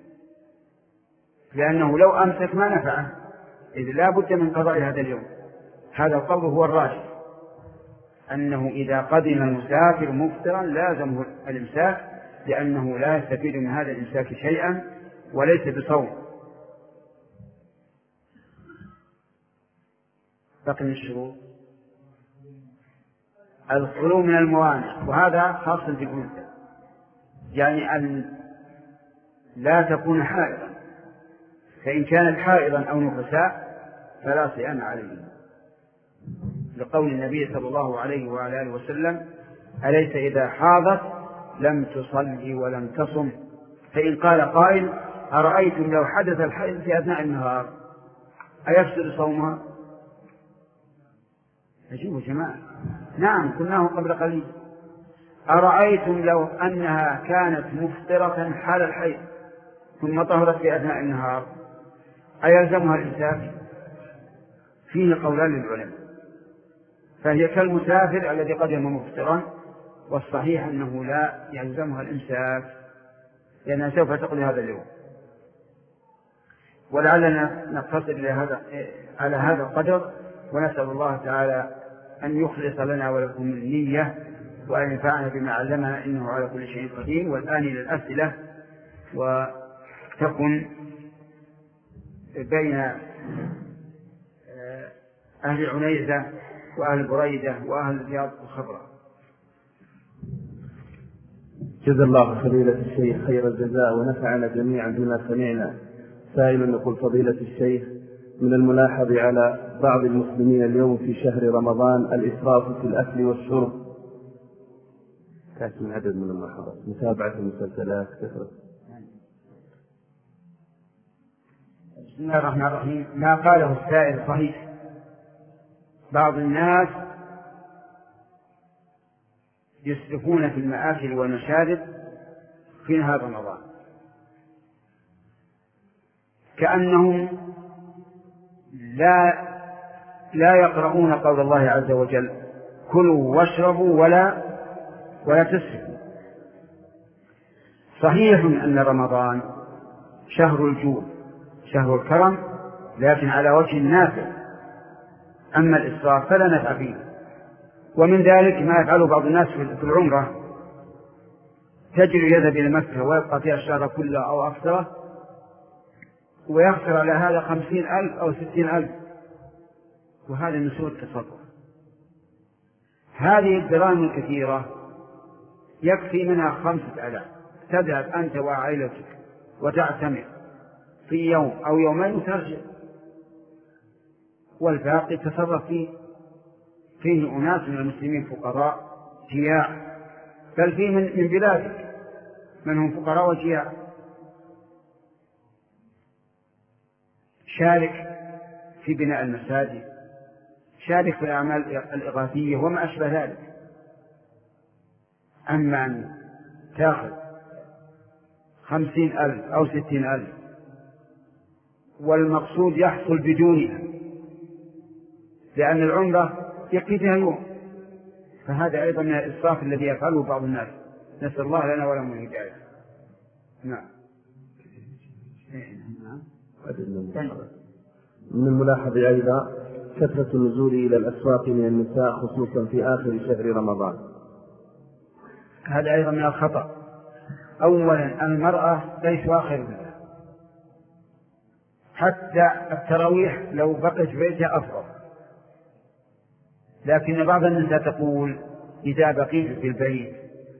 لأنه لو أمسك ما نفعه إذ لا بد من قضاء هذا اليوم. هذا القول هو الراجح، أنه إذا قدم المسافر مفطرا لازمه الإمساك، لأنه لا يستفيد من هذا الإمساك شيئا وليس بصوم. بقي الشروط الخلو من الموانع، وهذا خاص بالأنثى، يعني أن لا تكون حائضا، فإن كانت حائضا أو نفساء فلا صيام عليهم، لقول النبي صلى الله عليه وعلى آله وسلم أليس إذا حاضت لم تصلي ولم تصم؟ فإن قال قائل أرأيتم لو حدث الحيض في أثناء النهار أيفسد صومها؟ أجيبوا جماعة نعم قلناه قبل قليل. أرأيتم لو أنها كانت مفطرة حال الحيض ثم طهرت في أثناء النهار أيلزمها الإمساك؟ فيه قولان للعلماء، فهي كالمسافر الذي قدم مفطرا، والصحيح أنه لا يلزمها الإمساك لأنها سوف تقضي هذا اليوم. ولعلنا نقتصر إلى هذا على هذا القدر، ونسأل الله تعالى أن يخلص لنا ولكم النية وأن ينفعنا بما علمنا إنه على كل شيء قدير. والآن إلى الأسئلة، وتكن بين أهل عنيزة وأهل بريدة وأهل رياض الخبرة. جزا الله فضيلة الشيخ خير الجزاء ونفعنا جميعا بما سمعنا. سائل يقول: فضيلة الشيخ، من الملاحظ على بعض المسلمين اليوم في شهر رمضان الإسراف في الأكل والشرب. كانت من عدد من الملاحظات متابعة المسلسلات كثرة. بسم الله الرحمن الرحيم. ما قاله السائل صحيح. بعض الناس يسرفون في المآكل والمشارب في نهار رمضان كأنهم لا لا يقرؤون قول الله عز وجل: كلوا واشربوا ولا ولا تسرفوا. صحيح أن رمضان شهر الجود، شهر الكرم، لكن على وجه نافع. أما الإسراف فلا نفع فيه. ومن ذلك ما يفعله بعض الناس في العمرة، تجري يذهب إلى مكة ويبقى فيها الشهر كله أو أكثره، ويخسر على هذا خمسين ألف أو ستين ألف، وهذا من سوء التصرف. هذه الدراهم الكثيرة يكفي منها خمسة آلاف، تذهب أنت وعائلتك وتعتمر في يوم أو يومين وترجع، والباقي تصرف فيه. فيه أناس من المسلمين فقراء جياع، بل فيه من, من بلادك من هم فقراء وجياع. شارك في بناء المساجد، شارك في الأعمال الإغاثية وما أشبه ذلك. أما أن تأخذ خمسين ألف أو ستين ألف والمقصود يحصل بدونها، لأن العمرة يكفي فيها يوم، فهذا أيضا من الإسراف الذي يفعله بعض الناس. نسأل الله لنا ولهم الهداية. نعم. من الملاحظ أيضا كثرة النزول إلى الأسواق من النساء خصوصا في آخر شهر رمضان. هذا أيضا من الخطأ. أولا المرأة ليس آخر منها، حتى التراويح لو بقيت بيتها أفضل، لكن بعض النساء تقول: إذا بقيت في البيت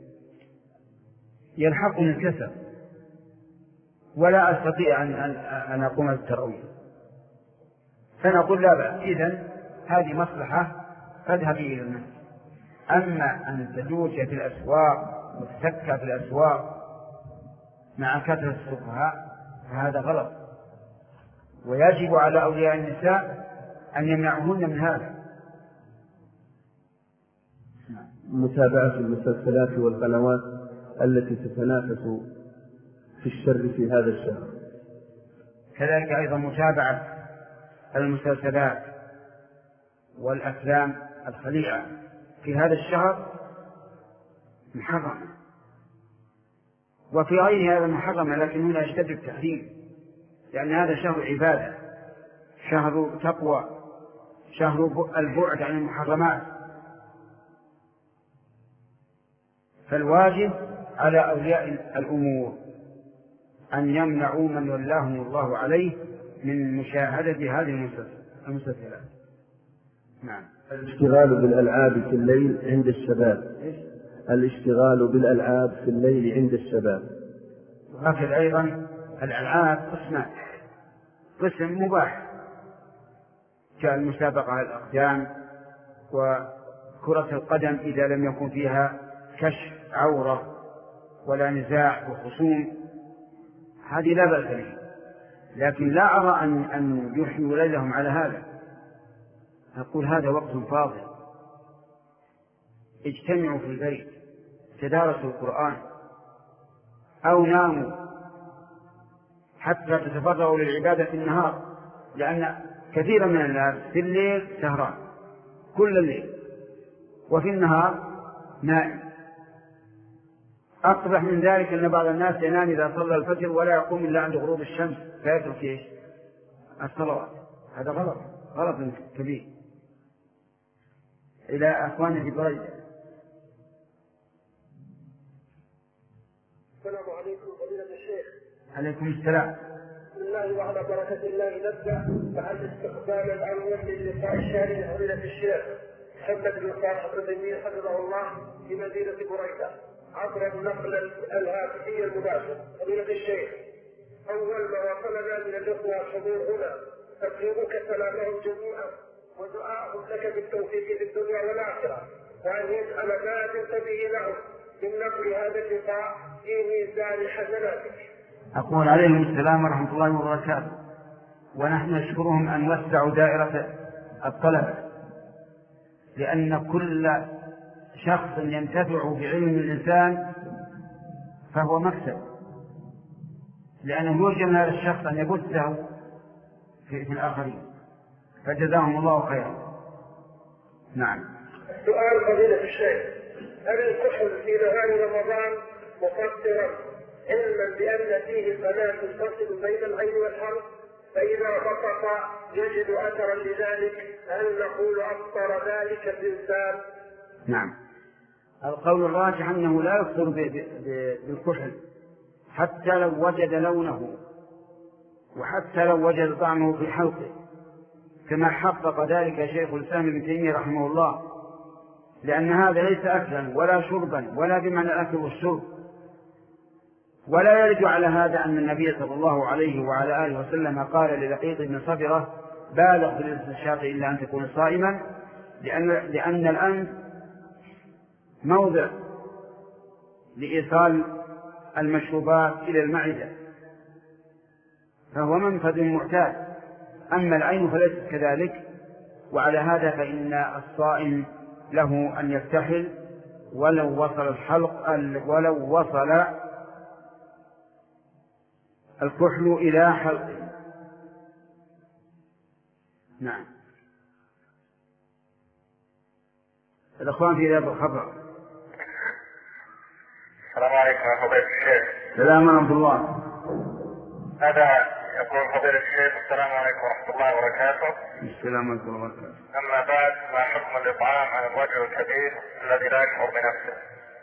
يلحقني الكسل ولا أستطيع أن, أن أقوم بالتراويح. فنقول: لا بأس، إذن هذه مصلحة فاذهبي إلى المسجد. أما أن تجوزي في الأسواق وتسكى في الأسواق مع كثرة السفهاء فهذا غلط، ويجب على أولياء النساء أن يمنعهن من هذا. متابعة المسلسلات والقنوات التي تتنافس في الشر في هذا الشهر. كذلك أيضا متابعة المسلسلات والأفلام الخليعة في هذا الشهر محرمة، وفي غير هذا محرمة، لكن هنا يشتد التحريم، لأن هذا شهر عبادة، شهر تقوى، شهر البعد عن المحرمات. فالواجب على أولياء الأمور أن يمنعوا من ولاهم الله عليه من مشاهدة هذه المسلسلات. نعم. الاشتغال بالألعاب في الليل عند الشباب. الاشتغال بالألعاب في الليل عند الشباب. وهكذا أيضا الألعاب قسمان: قسم مباح كالمسابقة على الأقدام وكرة القدم إذا لم يكن فيها كشف عورة ولا نزاع وخصوم، هذه لا بأس به، لكن لا أرى أن, أن يحيوا ليلهم على هذا. أقول هذا وقت فاضل، اجتمعوا في البيت، تدارسوا القرآن أو ناموا حتى تتفرغوا للعبادة في النهار، لأن كثيرا من الناس في الليل سهران كل الليل وفي النهار نائم. أقبح من ذلك أن بعض الناس ينام إذا صلى الفجر ولا يقوم إلا عند غروب الشمس فيترك إيش؟ الصلوات. هذا غلط، غلط كبير. إلى أخواننا في بريدة. السلام عليكم فضيلة الشيخ. عليكم السلام. بسم الله وعلى بركة الله نبدأ مع الاستقبال الأول للقاء الشهري لفضيلة الشيخ محمد بن صالح الربيعي حفظه الله في مدينة بريدة عبر النقل الهاتفي المباشر. فضيلة الشيخ، أول ما وصلنا من الإخوة الحضور هنا تبليغك سلامهم جميعا ودعاءهم لك بالتوفيق في الدنيا والآخرة، وأن يجعل ما تنتبه لهم من نقل هذا اللقاء في ميزان حسناتك. أقول عليهم السلام ورحمة الله وبركاته، ونحن نشكرهم أن وسعوا دائرة الطلب، لأن كل شخص ينتفع بعلم الإنسان فهو مكسب، لأنه يرجى من هذا الشخص أن يبثه في, في الآخرين، فجزاهم الله خيرا. نعم. سؤال فضيلة الشيخ، هل الكحل في نهار رمضان مفطرا علما بأن فيه صلاة تفصل بين العين والحرف، فإذا بسط يجد أثرا لذلك، هل نقول أفطر ذلك الإنسان؟ نعم، القول الراجح أنه لا يفطر بالكحل حتى لو وجد لونه وحتى لو وجد طعمه في حلقه، كما حقق ذلك شيخ الإسلام ابن تيمية رحمه الله، لأن هذا ليس أكلا ولا شربا ولا بمعنى الأكل والشرب. ولا يرد على هذا أن النبي صلى الله عليه وعلى آله وسلم قال للقيط بن صبرة بالغ في الاستنشاق إلا أن تكون صائما، لأن, لأن الأنف موضع لإيصال المشروبات إلى المعدة، فهو منفذ معتاد. أما العين فليست كذلك، وعلى هذا فإن الصائم له أن يكتحل ولو وصل الحلق ولو وصل الكحل إلى حلقه. نعم. الأخوان في هذا الخبر. السلام عليكم يا فضيلة الشيخ. السلام ورحمة الله. هذا يقول فضيلة الشيخ السلام عليكم ورحمة الله وبركاته. السلام عليكم ورحمة الله وبركاته. أما بعد، ما حكم الإطعام عن الرجل الكبير الذي لا يشعر بنفسه؟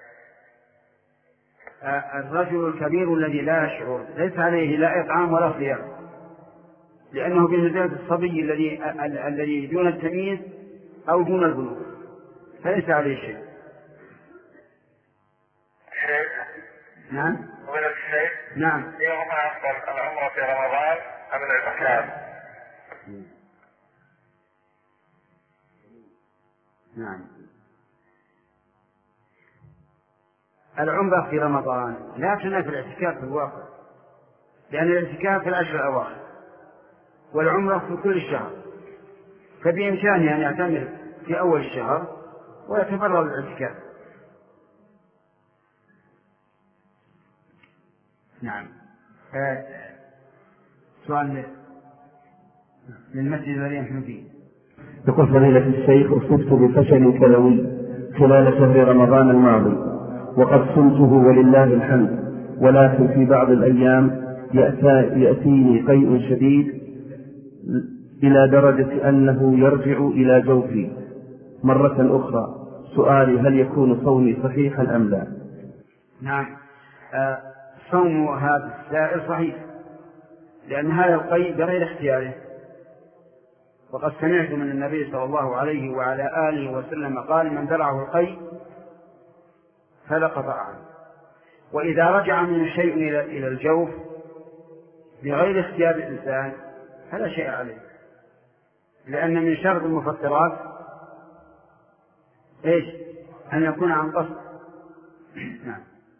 الرجل الكبير الذي لا يشعر ليس عليه لا إطعام ولا صيام، لأنه بمنزلة الصبي الذي الذي دون التمييز أو دون البلوغ، فليس عليه شيء. شيخ. نعم. فضيلة الشيخ. نعم. أيهما أفضل، العمرة في رمضان أم الاعتكاف؟ نعم. العمرة في رمضان لا تنافي الاعتكاف في الواقع، لأن الاعتكاف في العشر الأواخر والعمرة في كل الشهر، فبإمكانه أن يعتمر في أول الشهر ويتفرغ للاعتكاف. نعم. آه. سؤال للمسجد الذي نحن فيه. يقول فضيلة الشيخ، أصبت بفشل كلوي خلال شهر رمضان الماضي، وقد صمته ولله الحمد، ولكن في بعض الأيام يأتيني قيء شديد إلى درجة أنه يرجع إلى جوفي مرة أخرى. سؤالي، هل يكون صومي صحيحا أم لا؟ نعم. آه صوم هذا السائل صحيح، لأن هذا القيء بغير اختياره، وقد سمعت من النبي صلى الله عليه وعلى آله وسلم قال: من درعه القيء فلا قطع عنه. وإذا رجع من شيء إلى الجوف بغير اختيار الإنسان فلا شيء عليه، لأن من شرط المفطرات إيش؟ أن يكون عن قصد. نعم.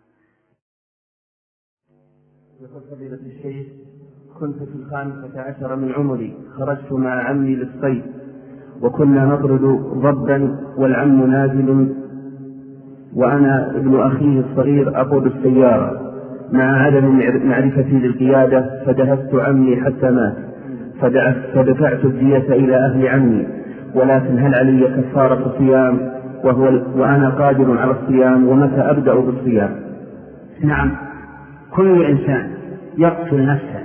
يقول فضيلة الشيخ، كنت في الخامسة عشر من عمري، خرجت مع عمي للصيد، وكنا نطرد ضبا والعم نازل وأنا ابن أخيه الصغير أقود السيارة مع عدم معرفتي للقيادة، فدهست عمي حتى مات، فدفعت الدية إلى أهل عمي، ولكن هل علي كفارة صيام وهو وأنا قادر على الصيام، ومتى أبدأ بالصيام؟ نعم. كل إنسان يقتل نفسا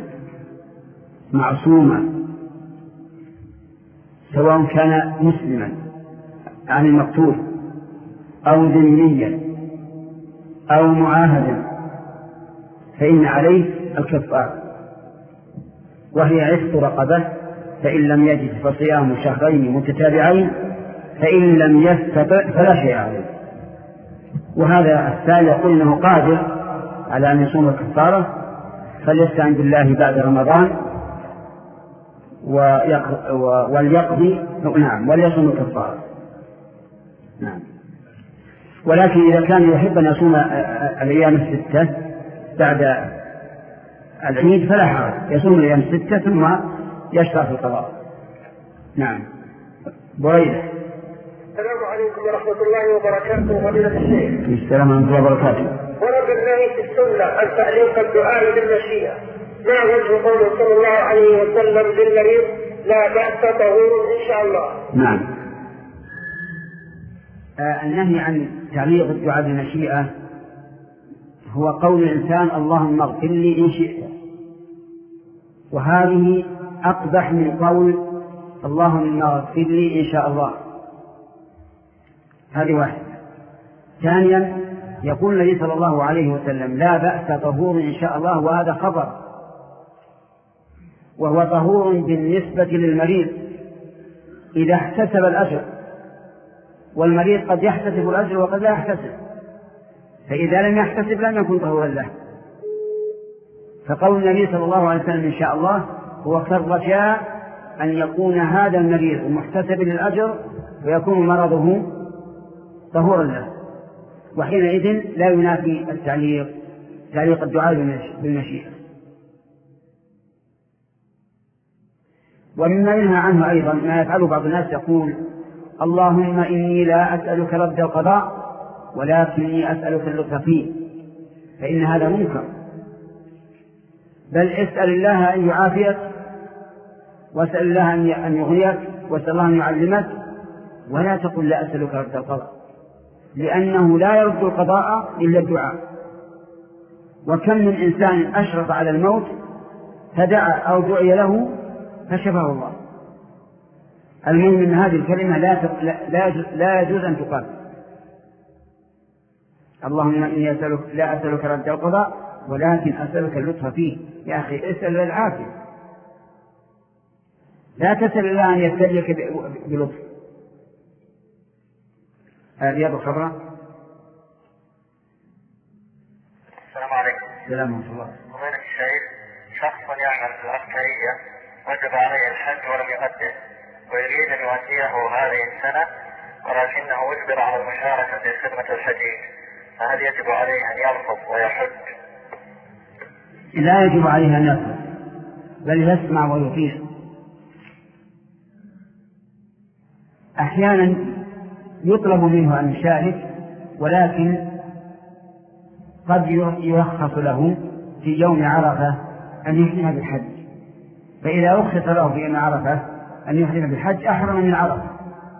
معصوما سواء كان مسلما عن المقتول أو ذميا أو معاهدا فإن عليه الكفارة، وهي عتق رقبة، فإن لم يجد فصيام شهرين متتابعين، فإن لم يستطع فلا شيء عليه. وهذا الثاني يقول إنه قادر على أن يصوم الكفارة فليستعن بالله بعد رمضان وليقضي نعم وليصوم الكفارة. نعم. ولكن إذا كان يحب أن يصوم الأيام الستة بعد العيد فلا حرج، يصوم الأيام الستة ثم يشرع في القضاء. نعم. بريدة. السلام عليكم ورحمة الله وبركاته. فضيلة الشيخ. السلام ورحمة الله وبركاته. ورد النهي في السنة عن تعليق الدعاء بالمشيئة، ما وجه قوله صلى الله عليه وسلم للمريض لا بأس طهور إن شاء الله؟ نعم. آه النهي عن تعليق الدعاء بالمشيئة هو قول الإنسان اللهم اغفر لي إن شئت، وهذه أقبح من قول اللهم اغفر لي إن شاء الله. هذه واحدة. ثانيا يقول النبي صلى الله عليه وسلم لا بأس طهور إن شاء الله، وهذا خبر، وهو طهور بالنسبة للمريض إذا احتسب الأجر، والمريض قد يحتسب الأجر وقد لا يحتسب، فإذا لم يحتسب لم يكن طهورا له. فقول النبي صلى الله عليه وسلم إن شاء الله هو كالرجاء أن يكون هذا المريض محتسب للأجر ويكون مرضه طهورا له، وحينئذ لا ينافي التعليق تعليق الدعاء بالمشيئة. ومما ينهى عنه أيضا ما يفعله بعض الناس، يقول اللهم إني لا أسألك رد القضاء ولكني أسألك اللطف فيه، فإن هذا منكر، بل اسأل الله أن يعافيك، واسأل الله أن يغنيك، واسأل الله أن يعلمك، ولا تقل لا أسألك رد القضاء، لأنه لا يرد القضاء إلا الدعاء. وكم من إنسان أشرف على الموت فدعا أو دعي له فشفاه الله. المهم أن هذه الكلمة لا لا لا يجوز أن تقال. اللهم إني أسألك لا أسألك رد القضاء ولكن أسألك اللطف فيه. يا أخي اسأل العافية، لا تسأل الله أن يبتليك بلطف. رياض الخضراء. السلام عليكم. السلام ورحمة الله. فضيلة الشيخ، شخص يعمل في العسكرية وجب عليه الحج ولم يؤديه، ويريد أن يؤديه هذه السنة ولكنه أجبر على المشاركة في خدمة الحجيج، فهل يجب عليه أن يرفض ويحج؟ لا يجب عليه أن يرفض، بل يسمع ويطيع. أحيانا يطلب منه أن يشارك، ولكن قد يرخص له في يوم عرفة أن يحرم بالحج، فإذا رخص له في يوم عرفة أن يحرم بالحج أحرم من عرفة،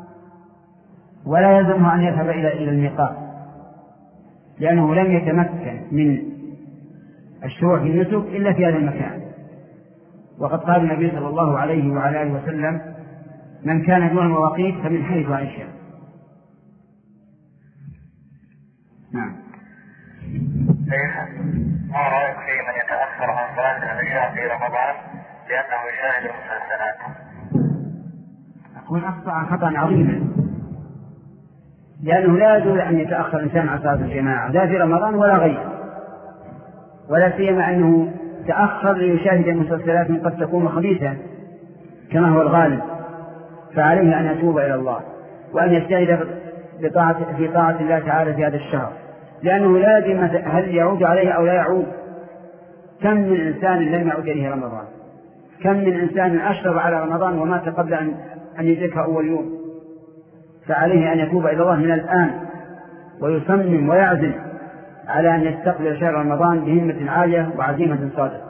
ولا يلزمه أن يذهب إلى إلى الميقات، لأنه لم يتمكن من الشروع في النسك إلا في هذا المكان. وقد قال النبي صلى الله عليه وعلى آله وسلم من كان دون المواقيت فمن حيث عائشة. نعم. ما رأيك في من يتأخر عن صلاة العشاء في رمضان لأنه يشاهد المسلسلات؟ أقول أخطأ خطأ عظيما، لأنه لا يجوز أن يتأخر الإنسان عن صلاة الجماعة لا في رمضان ولا غيره، ولا سيما أنه تأخر ليشاهد المسلسلات قد تكون خبيثة كما هو الغالب، فعليه أن يتوب إلى الله وأن يجتهد بطاعة في طاعة الله تعالى في هذا الشهر، لأنه لا يدري هل يعود عليه أو لا يعود. كم من إنسان لم يعود إليه رمضان، كم من إنسان أشرب على رمضان ومات قبل أن أن يدرك أول يوم، فعليه أن يتوب إلى الله من الآن ويصمم ويعزم على أن يستقبل شهر رمضان بهمة عالية وعزيمة صادقة.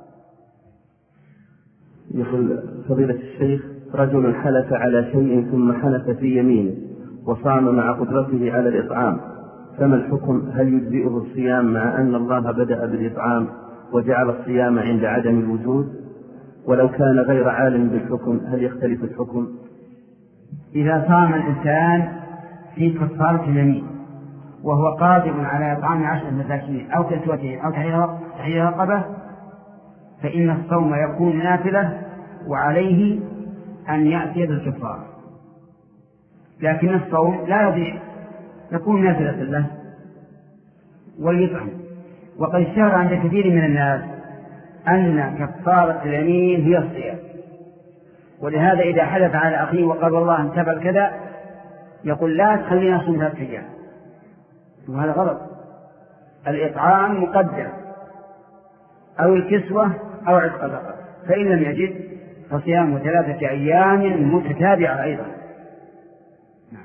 يقول فضيلة الشيخ رجل حلف على شيء ثم حلف في يمينه وصام مع قدرته على الإطعام، فما الحكم؟ هل يجزئه الصيام مع أن الله بدأ بالإطعام وجعل الصيام عند عدم الوجود؟ ولو كان غير عالم بالحكم هل يختلف الحكم؟ إذا صام الإنسان في كفارة اليمين، وهو قادر على إطعام عشرة مساكين أو كسوتهم أو تحرير رقبة، فإن الصوم يكون نافلة وعليه أن يأتي بالكفارة. لكن الصوم لا يضيع، يكون نافلة له ويطعم. وقد اشتهر عند كثير من الناس أن كفارة اليمين هي الصيام، ولهذا إذا حدث على أخيه وقال والله أنت تفعل كذا يقول لا تخلينا نصوم ثلاثة أيام، وهذا غلط. الإطعام مقدم أو الكسوة أو عتق الرقبة، فإن لم يجد فصيام ثلاثة أيام متتابعة أيضا. نعم.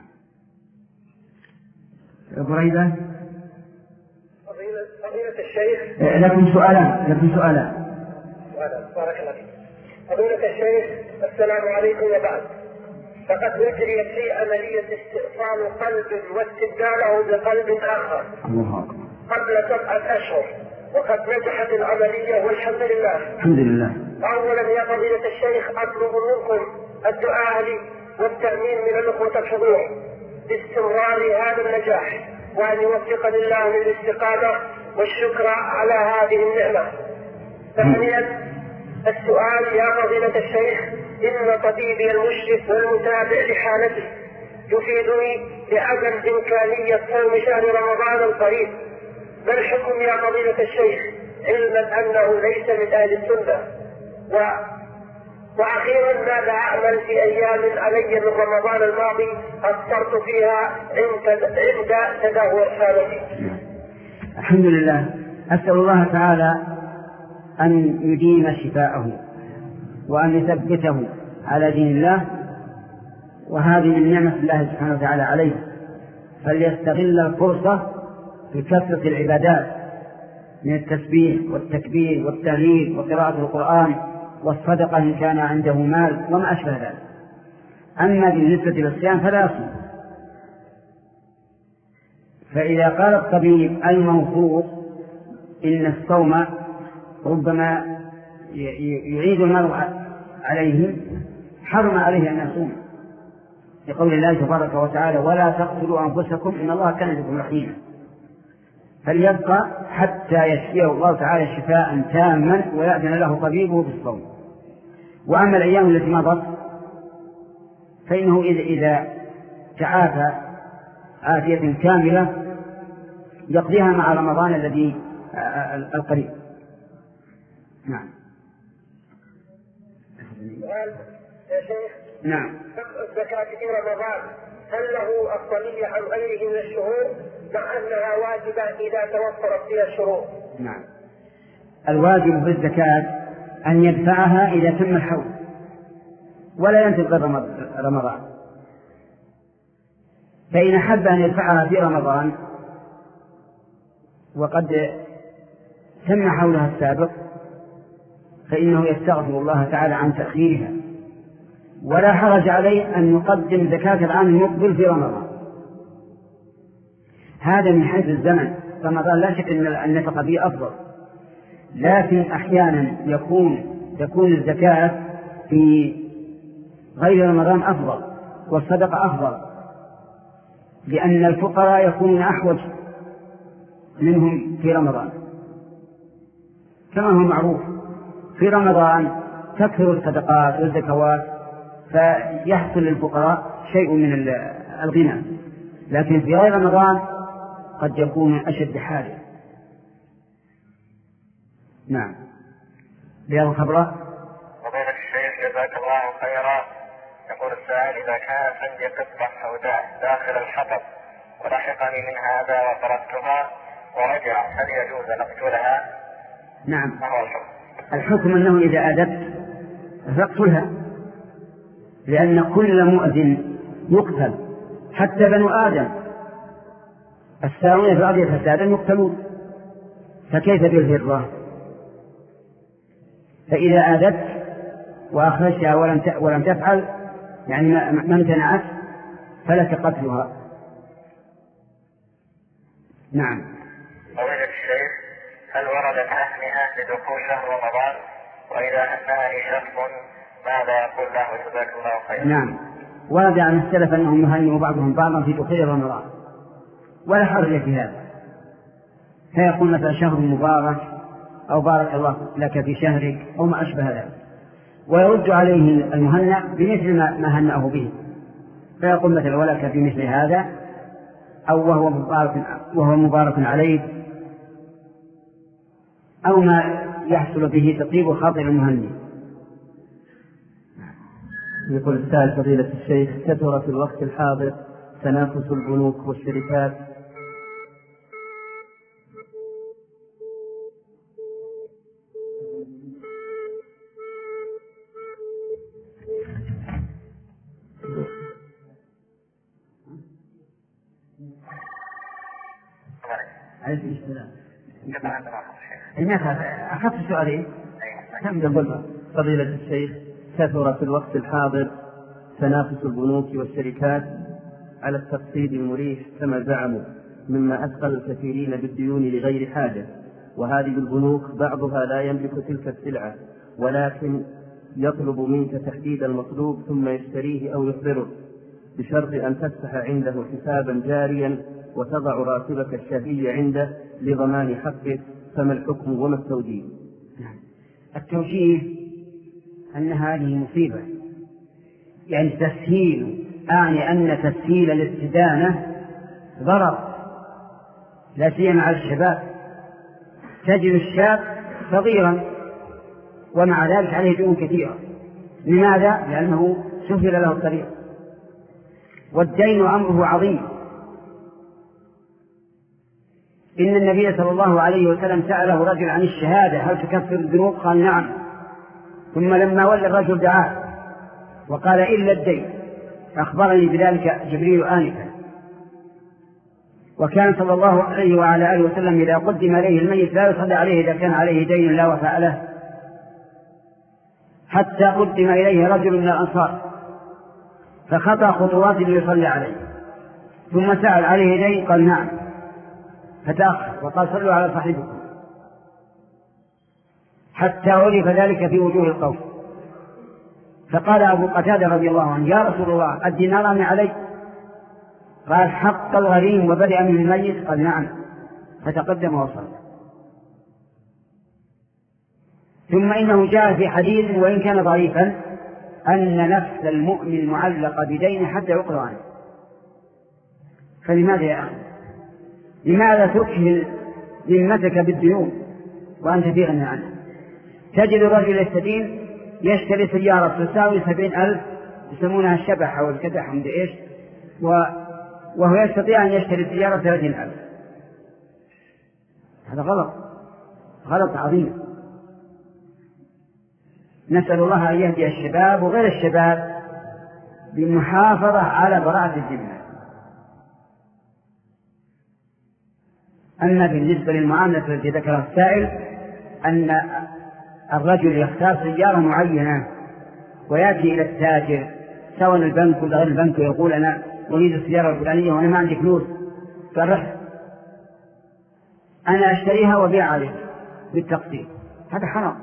بريدة فضيلة الشيخ، لكم سؤالان لكم سؤالان بارك الله فيك. فضيلة الشيخ، السلام عليكم وبعد. فقد أجريت في عملية استئصال قلب واستبداله بقلب آخر قبل سبعة أشهر، وقد نجحت العملية والحمد لله. الحمد لله. أولا يا فضيلة الشيخ، أطلب منكم الدعاء لي والتأمين من الأخوة الحضور باستمرار هذا النجاح، وأن يوفقني الله للاستقامة والشكر على هذه النعمة. ثانيا السؤال يا فضيلة الشيخ، إن طبيبي المشرف والمتابع لحالتي يفيدني بعدم إمكانية صوم شهر رمضان القريب، ما الحكم يا فضيلة الشيخ، علما أنه ليس من أهل السنة؟ و... وأخيرا ماذا أعمل في أيام علي من رمضان الماضي أفطرت فيها عند عند تدهور حالتي؟ الحمد لله. أسأل الله تعالى أن يديم شفاءه وأن يثبته على دين الله، وهذه من نعمة الله سبحانه وتعالى عليه، فليستغل الفرصة بكثرة العبادات من التسبيح والتكبير والتهليل وقراءة القرآن والصدقة إن كان عنده مال وما أشبه ذلك. أما بالنسبة للصيام فلا يصوم. فإذا قال الطبيب الموثوق إن الصوم ربما يعيد المرء عليه، حرم عليه أن يصوم، لقول الله تبارك وتعالى ولا تقتلوا أنفسكم إن الله كان بكم رحيما. فليبقى حتى يشفيه الله تعالى شفاء تاما ويأذن له طبيبه بالصوم. وأما الأيام التي مضت فإنه إذا, إذا تعافى عافية كاملة يقضيها مع رمضان الذي القريب. نعم. يا شيخ، نعم. الزكاة في رمضان هل له أفضلية عن غيره من الشهور مع أنها واجبة إذا توفرت فيها الشروط؟ نعم. الواجب في الزكاة أن يدفعها إذا تم الحول ولا ينتظر رمضان، فإن أحب أن يدفعها في رمضان وقد تم حولها السابق فإنه يستغفر الله تعالى عن تأخيرها، ولا حرج عليه أن يقدم زكاة العام المقبل في رمضان. هذا من حيث الزمن، رمضان لا شك أن النفقة فيه أفضل، لكن أحيانا يكون تكون الزكاة في غير رمضان أفضل والصدقة أفضل، لأن الفقراء يكونون أحوج منهم في رمضان كما هو معروف. في رمضان تكثر الصدقات والزكوات فيحصل للفقراء شيء من الغنى، لكن في غير رمضان قد يكون أشد حاجة. نعم. بيان خبره. فضيلة الشيخ جزاك الله خيرا. يقول السائل إذا كانت عندي قطة سوداء داخل الحطب ولحقني من هذا وطردتها ورجع، هل يجوز أن أقتلها؟ نعم. ما هو الحكم؟ الحكم أنه إذا أذت فاقتلها، لأن كل مؤذن يقتل، حتى بنو آدم الساوية في الأرض فسادا يقتلون، فكيف بالهرة؟ فإذا آذت وأخرجتها ولم ولم تفعل يعني ما امتنعت فلك قتلها. نعم. فضيلة الشيخ، هل وردت تهنئة لدخول شهر رمضان؟ وإذا أنهاني شخص ماذا يقول له جزاك الله خيرا؟ نعم. ورد عن السلف أنهم يهنئوا بعضهم بعضا في دخول رمضان ولا حرج في هذا، فيقول مثلا شهر مبارك أو بارك الله لك في شهرك أو ما أشبه ذلك، ويرد عليه المهنأ بمثل ما هنأه به، فيقول مثلا ولك بمثل هذا أو وهو مبارك, وهو مبارك عليك، أو ما يحصل به تطيب خاطر المهنئ. يقول السائل فضيلة الشيخ كثر في الوقت الحاضر تنافس البنوك والشركات أخذت سؤالين. يقول فضيلة الشيخ كثر في الوقت الحاضر تنافس البنوك والشركات على التقسيط المريح كما زعموا، مما أثقل الكثيرين بالديون لغير حاجة، وهذه البنوك بعضها لا يملك تلك السلعة ولكن يطلب منك تحديد المطلوب ثم يشتريه أو يخبره بشرط أن تفتح عنده حسابا جاريا وتضع راتبك الشهري عنده لضمان حقك، فما الحكم وما التوجيه؟ التوجيه أن هذه مصيبة، يعني تسهيل، أعني أن تسهيل الاستدانة ضرر لا سيما على الشباب. تجد الشاب صغيرا ومع ذلك عليه ديون كثيرة، لماذا؟ لأنه سهل له الطريق، والدين أمره عظيم. إن النبي صلى الله عليه وسلم سأله رجل عن الشهادة هل تكفر الذنوب؟ قال نعم، ثم لما ولى الرجل دعاه وقال إلا الدين، أخبرني بذلك جبريل آنفا. وكان صلى الله عليه وعلى آله وسلم إذا قدم عليه الميت لا يصلى عليه إذا كان عليه دين لا وفاء له، حتى قدم إليه رجل من الأنصار فخطى خطوات ليصلي عليه، ثم سأل عليه دين قال نعم، فتأخر وقال صلوا على صاحبكم، حتى عرف ذلك في وجوه القوم. فقال أبو قتادة رضي الله عنه يا رسول الله الديناران علي؟ قال حق الغريم وبدأ من الميت؟ قال نعم، فتقدم وصل. ثم إنه جاء في حديث وإن كان ضعيفا أن نفس المؤمن معلقة بدين حتى يقضى عنه. فلماذا يا أخي؟ لماذا تكهل ذمتك بالديون وأنت في غنى عنها؟ تجد الرجل يستدين يشتري سيارة تساوي سبعين ألف يسمونها الشبح أو الكدح عند إيش، وهو يستطيع أن يشتري سيارة ثلاثين ألف. هذا غلط، غلط عظيم. نسأل الله أن يهدي الشباب وغير الشباب بالمحافظة على براءة الذمة. أما بالنسبة للمعاملة التي ذكرها السائل أن الرجل يختار سيارة معينة ويأتي إلى التاجر سواء البنك ولا غير البنك ويقول أنا أريد السيارة الفلانية وأنا ما عندي فلوس، فرح أنا أشتريها وبيع عليك بالتقسيط، هذا حرام،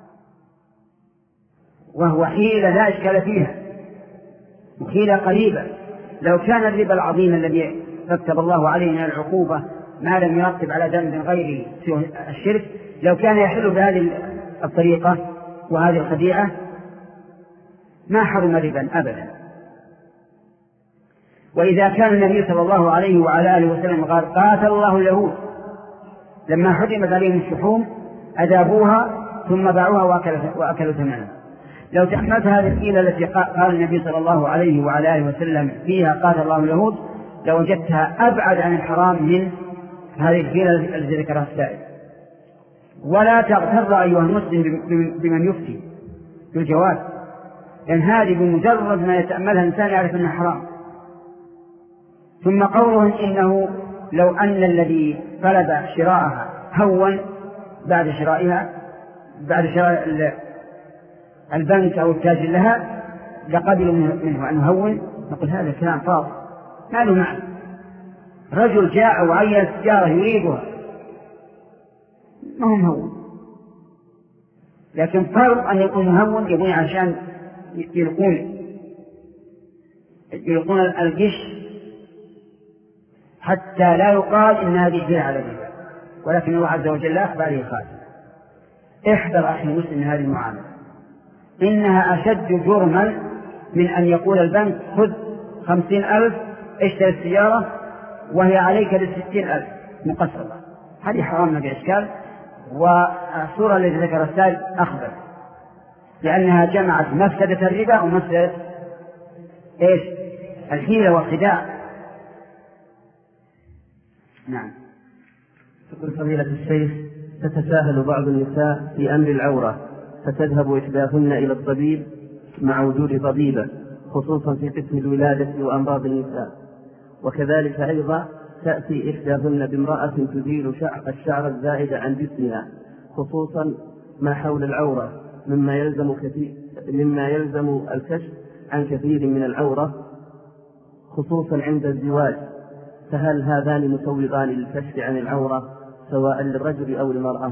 وهو حيلة لا إشكال فيها وحيلة قريبة. لو كان الربا العظيم الذي كتب الله علينا العقوبة ما لم يرتب على ذنب غير الشرك، لو كان يحل بهذه الطريقة وهذه الخديعة ما حرم ربا أبدا. وإذا كان النبي صلى الله عليه وعلى آله وسلم قال قاتل الله اليهود لما حرمت عليهم الشحوم أذابوها ثم باعوها وأكلوا ثمنها، لو تأملت هذه الحيلة التي قال النبي صلى الله عليه وعلى آله وسلم فيها قاتل الله اليهود لوجدتها أبعد عن الحرام من هذه الحيلة التي ذكرها السائل. ولا تغتر أيها المسلم بمن يفتي بالجواز، لأن هذه بمجرد ما يتأملها الإنسان يعرف أنها حرام. ثم قوله إنه لو أن الذي طلب شراءها هون بعد شرائها بعد شراء البنك أو التاجر لها لقبلوا منه أن هون، نقول هذا كلام فاضي ما له معنى. رجل جاء وعين السيارة يريدها ما هو مهون، لكن فرض أن يكون مهون يبني عشان يلقون يلقون الغش حتى لا يقال إن هذه جناية على الربا، ولكن الله عز وجل لا أخبر به خاتم. احذر أخي المسلم من هذه المعاملة، إنها أشد جرما من أن يقول البنك خذ خمسين ألف اشتري السيارة وهي عليك بستين ألف مقسطة. هذه حرام ما بإشكال، والصورة التي ذكر السائل أخبر، لأنها جمعت مفسدة الربا ومفسدة إيش؟ الحيلة والخداع. نعم. تقول فضيلة الشيخ: تتساهل بعض النساء في أمر العورة، فتذهب إحداهن إلى الطبيب مع وجود طبيبة، خصوصا في قسم الولادة وأمراض النساء، وكذلك أيضا تأتي إحداهن بامرأة تزيل الشعر الزائد عن جسمها، خصوصا ما حول العورة، مما يلزم كثير مما يلزم الكشف عن كثير من العورة خصوصا عند الزواج، فهل هذان مسوغان للكشف عن العورة سواء للرجل أو للمرأة؟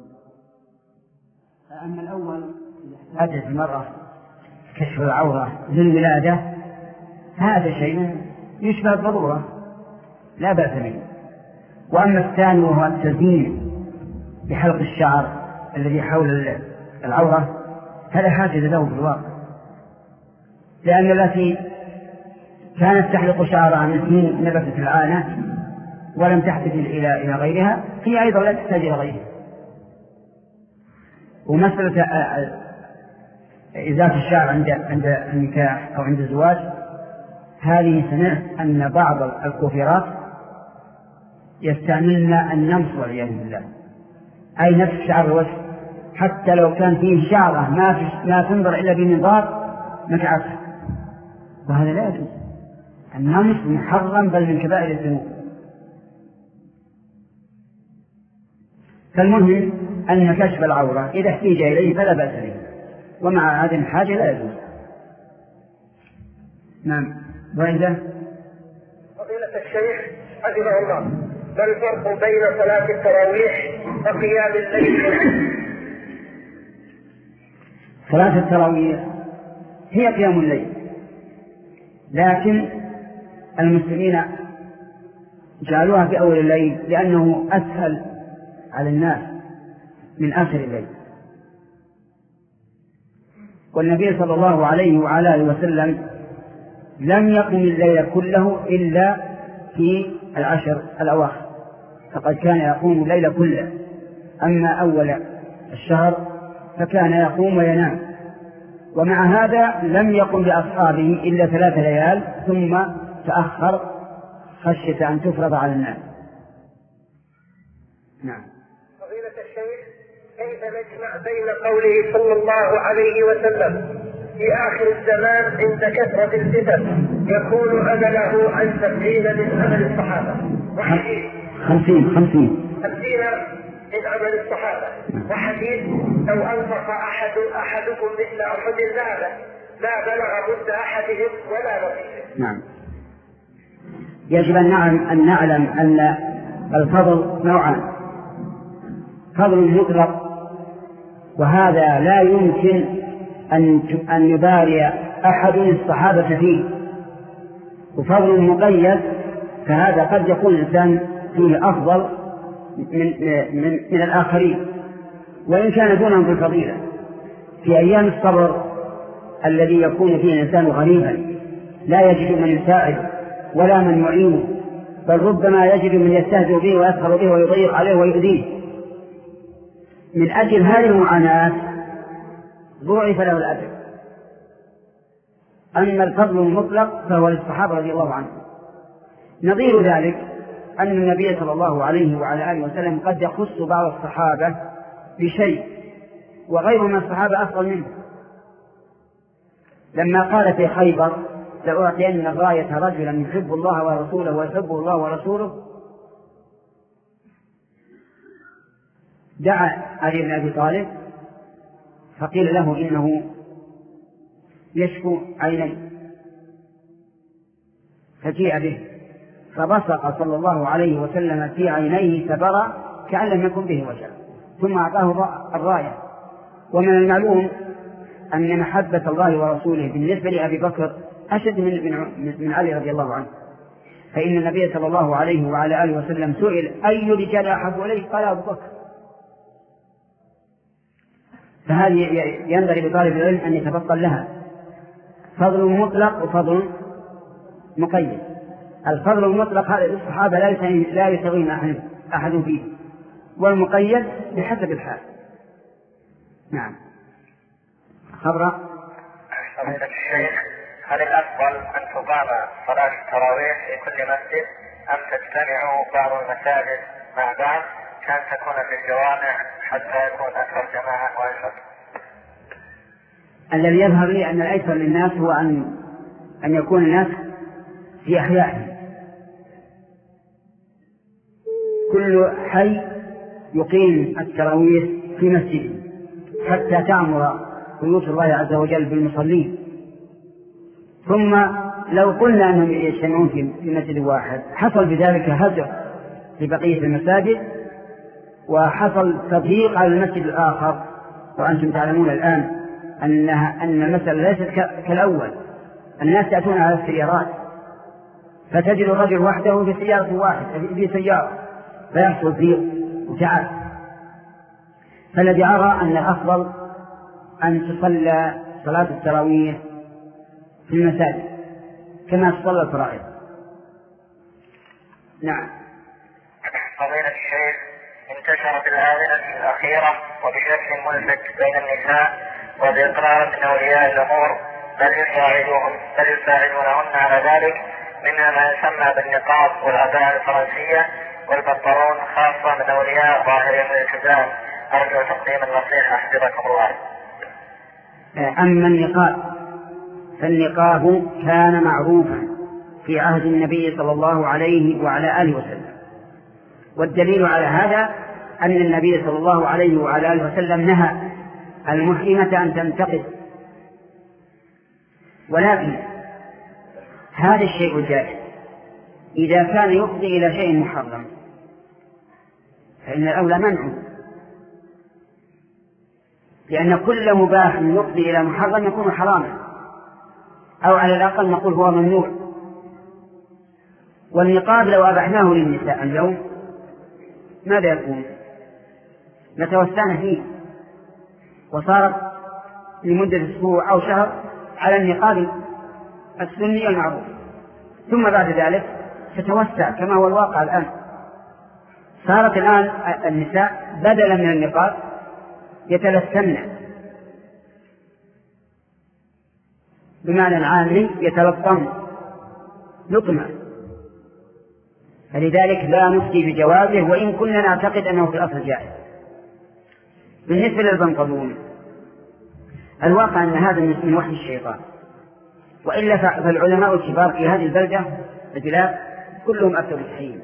أما الأول حاجة المرأة كشف العورة للولادة هذا شيء يشبه الضرورة لا بأس به. وأما الثاني وهو التزيين بحلق الشعر الذي حول العورة هذا حاجة له في الواقع، لأن التي كانت تحلق شعرها من سنين نبتت العانة ولم تحتاج إلى إلى غيرها هي أيضا لا تحتاج إلى غيرها. ومسألة إزالة الشعر عند عند النكاح أو عند الزواج هذه سمعت أن بعض الكوفرات يستعملن النمص والعياذ بالله، أي نفس شعر الوجه، حتى لو كان فيه شعرة ما في ما تنظر إلا بمنظار متعته، وهذا لا يجوز. النمص محرم بل من كبائر الذنوب. فالمهم أن كشف العورة إذا احتيج إليه فلا بأس به، ومع هذه الحاجة لا يجوز. نعم. وإذا فضيلة الشيخ حفظه الله، ما الفرق بين صلاة التراويح وقيام الليل؟ صلاة التراويح هي قيام الليل، لكن المسلمين جعلوها في أول الليل لأنه أسهل على الناس من آخر الليل. والنبي صلى الله عليه وعلى آله وسلم لم يقم الليل كله إلا في العشر الأواخر، فقد كان يقوم الليل كله. أما أول الشهر فكان يقوم وينام، ومع هذا لم يقم بأصحابه إلا ثلاث ليال ثم تأخر خشية أن تفرض على الناس. نعم. فضيلة الشيخ، كيف نجمع بين قوله صلى الله عليه وسلم في آخر الزمان عند كثرة الفتن يكون أمله عن سبعين من عمل الصحابة وحديث خمسين خمسين خمسين من عمل الصحابة، وحديث لو أنفق أحد أحدكم مثل أحد ذهبا ما بلغ مد أحدهم ولا نصيبه. نعم. يجب أن نعلم أن نعلم أن الفضل نوعان: فضل مطلق وهذا لا يمكن أن أن يباري أحد الصحابة فيه، وفضل مقيد فهذا قد يكون الإنسان فيه أفضل من, من, من الآخرين وإن كان دونهم في الفضيلة. في أيام الصبر الذي يكون فيه الإنسان غريبا لا يجد من يساعد ولا من يعينه، بل ربما يجد من يستهزئ به ويسخر به ويضيق عليه ويؤذيه، من أجل هذه المعاناة ضعف له الأجر. أما الفضل المطلق فهو للصحابة رضي الله عنهم. نظير ذلك أن النبي صلى الله عليه وعلى آله وسلم قد يخص بعض الصحابة بشيء وغير من الصحابة أفضل منه، لما قال في خيبر لأعطين الراية رجلا يحب الله ورسوله ويحبه الله ورسوله، دعا علي بن أبي طالب فقيل له إنه يشكو عينيه، فجيء به فبصق صلى الله عليه وسلم في عينيه فبرى كأن لم يكن به وجع، ثم أعطاه الراية. ومن المعلوم أن محبة الله ورسوله بالنسبة لأبي بكر أشد من, من, من علي رضي الله عنه. فإن النبي صلى الله عليه وعلى آله وسلم سئل أي رجال أحب إليه؟ قال أبو بكر. فهذه ينبغي لطالب العلم أن يتفضل لها فضل مطلق وفضل مقيد. الفضل المطلق هذا للصحابة لا يساويه أحد فيه، والمقيد بحسب الحال. نعم. خبر الشيخ: هل الأفضل أن تقام صلاة التراويح في كل مسجد أم تجتمع بعض المساجد مع بعض كان تكون في الجوامع حتى يكون أكثر جماعة وأشرف؟ الذي يظهر لي أن الأيسر للناس هو أن أن يكون الناس في أحيائهم، كل حي يقيم التراويح في مسجده حتى تعمر بيوت الله عز وجل بالمصلين. ثم لو قلنا أنهم يجتمعون في مسجد واحد حصل بذلك هجر في بقية المساجد، وحصل تضييق على المسجد الآخر. وأنتم تعلمون الآن أنها أن المسألة ليست كالأول، الناس يأتون على السيارات، فتجد الرجل وحده في سيارة واحدة في سيارة فيحصل ضيق وتعب. فالذي أرى أن الأفضل أن تصلى صلاة التراويح في المساجد كما تصلى الفرائض. نعم. فضيلة الشيخ: انتشرت الآونة الأخيرة وبشكل ملفت بين النساء وبإقرار من أولياء الأمور بل يساعدون بل يساعدونهن على ذلك، منها ما يسمى بالنقاب والعباءة الفرنسية والبنطلون، خاصة من أولياء ظاهرين الالتزام. أرجو تقديم النصيحة حفظكم الله. أما النقاب فالنقاب كان معروفا في عهد النبي صلى الله عليه وعلى آله وسلم، والدليل على هذا أن النبي صلى الله عليه وعلى آله وسلم نهى المحرمة أن تنتقد. ولكن هذا الشيء الجائز إذا كان يفضي إلى شيء محرم فإن الأولى منعه، لأن كل مباح يفضي إلى محرم يكون حراما، أو على الأقل نقول هو ممنوع. والنقاب لو أبحناه للنساء اليوم ماذا يكون؟ نتوسعن فيه، وصارت لمدة أسبوع أو شهر على النقاب السني المعروف، ثم بعد ذلك تتوسع كما هو الواقع الآن. صارت الآن النساء بدلا من النقاب يتلثمن، بمعنى عامي يتلطم لطمة، فلذلك لا نفتي بجوازه وإن كنا نعتقد أنه في الأصل جائز. بالنسبة للبنطلون الواقع أن هذا من وحي الشيطان، وإلا فالعلماء الكبار في هذه البلدة البلاد كلهم أفتوا بالتحريم.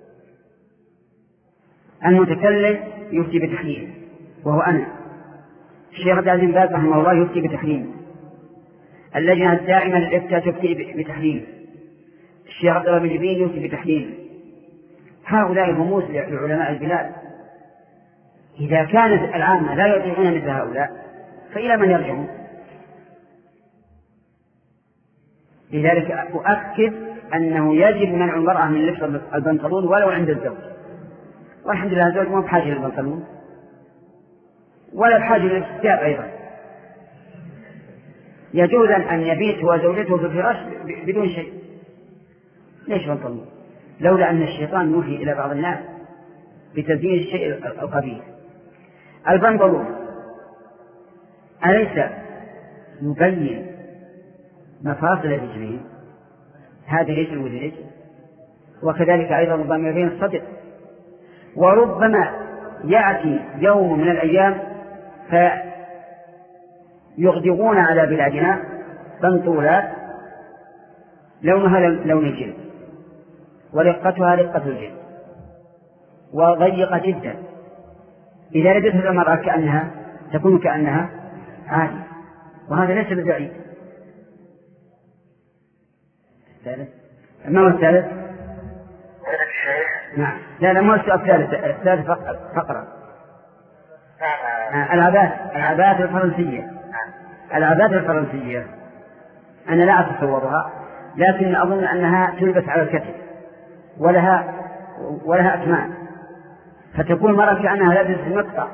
المتكلم يفتي بتحريم وهو أنا، الشيخ عبد العزيز بن باز رحمه الله يفتي بتحريم، اللجنة الدائمة للإفتاء تفتي بتحريم، الشيخ عبد الله بن جبين يفتي بتحريم. هؤلاء رموز لعلماء البلاد، إذا كانت العامة لا يطيعون مثل هؤلاء فإلى من يرجعون؟ لذلك أؤكد أنه يجب منع المرأة من لبس البنطلون ولو عند الزوج، والحمد لله الزوج ما بحاجة للبنطلون ولا بحاجة للبس الثياب أيضا. يجوز أن يبيت وزوجته في الفراش بدون شيء. ليش بنطلون؟ لولا أن الشيطان يوحي إلى بعض الناس بتزيين الشيء القبيح. البنطلون أليس يبين مفاصل الرجلين؟ هذا رجل ورجل، وكذلك أيضا ربما يبين الصدر. وربما يأتي يوم من الأيام فيغدقون على بلادنا بنطولات لونها لون الجلد ورقتها رقة الجلد وضيقة جدا، إذا لبثت المرأة كأنها تكون كأنها عادي، وهذا ليس ببعيد. الثالث ما هو الثالث؟ نعم لا لا مو السؤال الثالث، الثالث فقرة. العباءة العباءة الفرنسية العباءة الفرنسية أنا لا أتصورها، لكن أظن أنها تلبس على الكتف ولها ولها أكمام، فتكون مرة كأنها لبس مقطع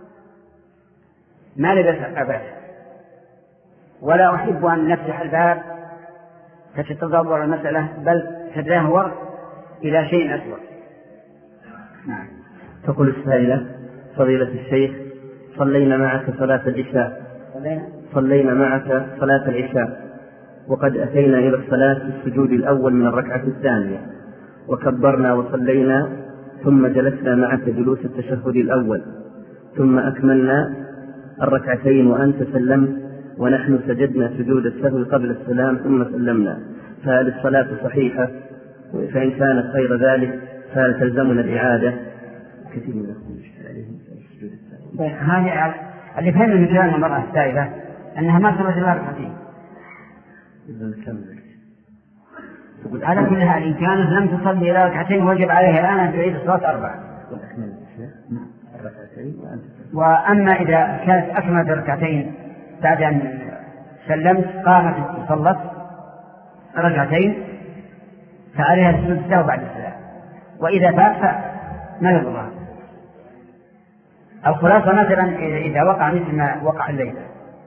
ما لبس أبدا. ولا أحب أن نفتح الباب فتتضرر المسألة، بل تدهور إلى شيء أسوأ. نعم. تقول السائلة: فضيلة الشيخ، صلينا معك صلاة العشاء صلينا معك صلاة العشاء وقد أتينا إلى الصلاة في السجود الأول من الركعة الثانية، وكبرنا وصلينا، ثم جلسنا معك جلوس التشهد الأول، ثم أكملنا الركعتين وأنت سلمت ونحن سجدنا سجود السهو قبل السلام ثم سلمنا، فهل الصلاة صحيحة؟ فإن كانت غير ذلك فهل تلزمنا الإعادة؟ كثير من الأخوة يشكل عليهم السجود الثاني. هذه اللي فهم من كلام المرأة السائلة أنها ما صلت إلا ركعتين. على كل حال إن كانت لم تصلي إلى ركعتين وجب عليها الآن أن تعيد الصلاة أربعة. وأما إذا كانت أكملت ركعتين بعد أن سلمت قامت وصلت ركعتين فعليها السجود السهو بعد السلام، وإذا فات ما يضرها. الخلاصة مثلا إذا وقع مثل ما وقع الليلة،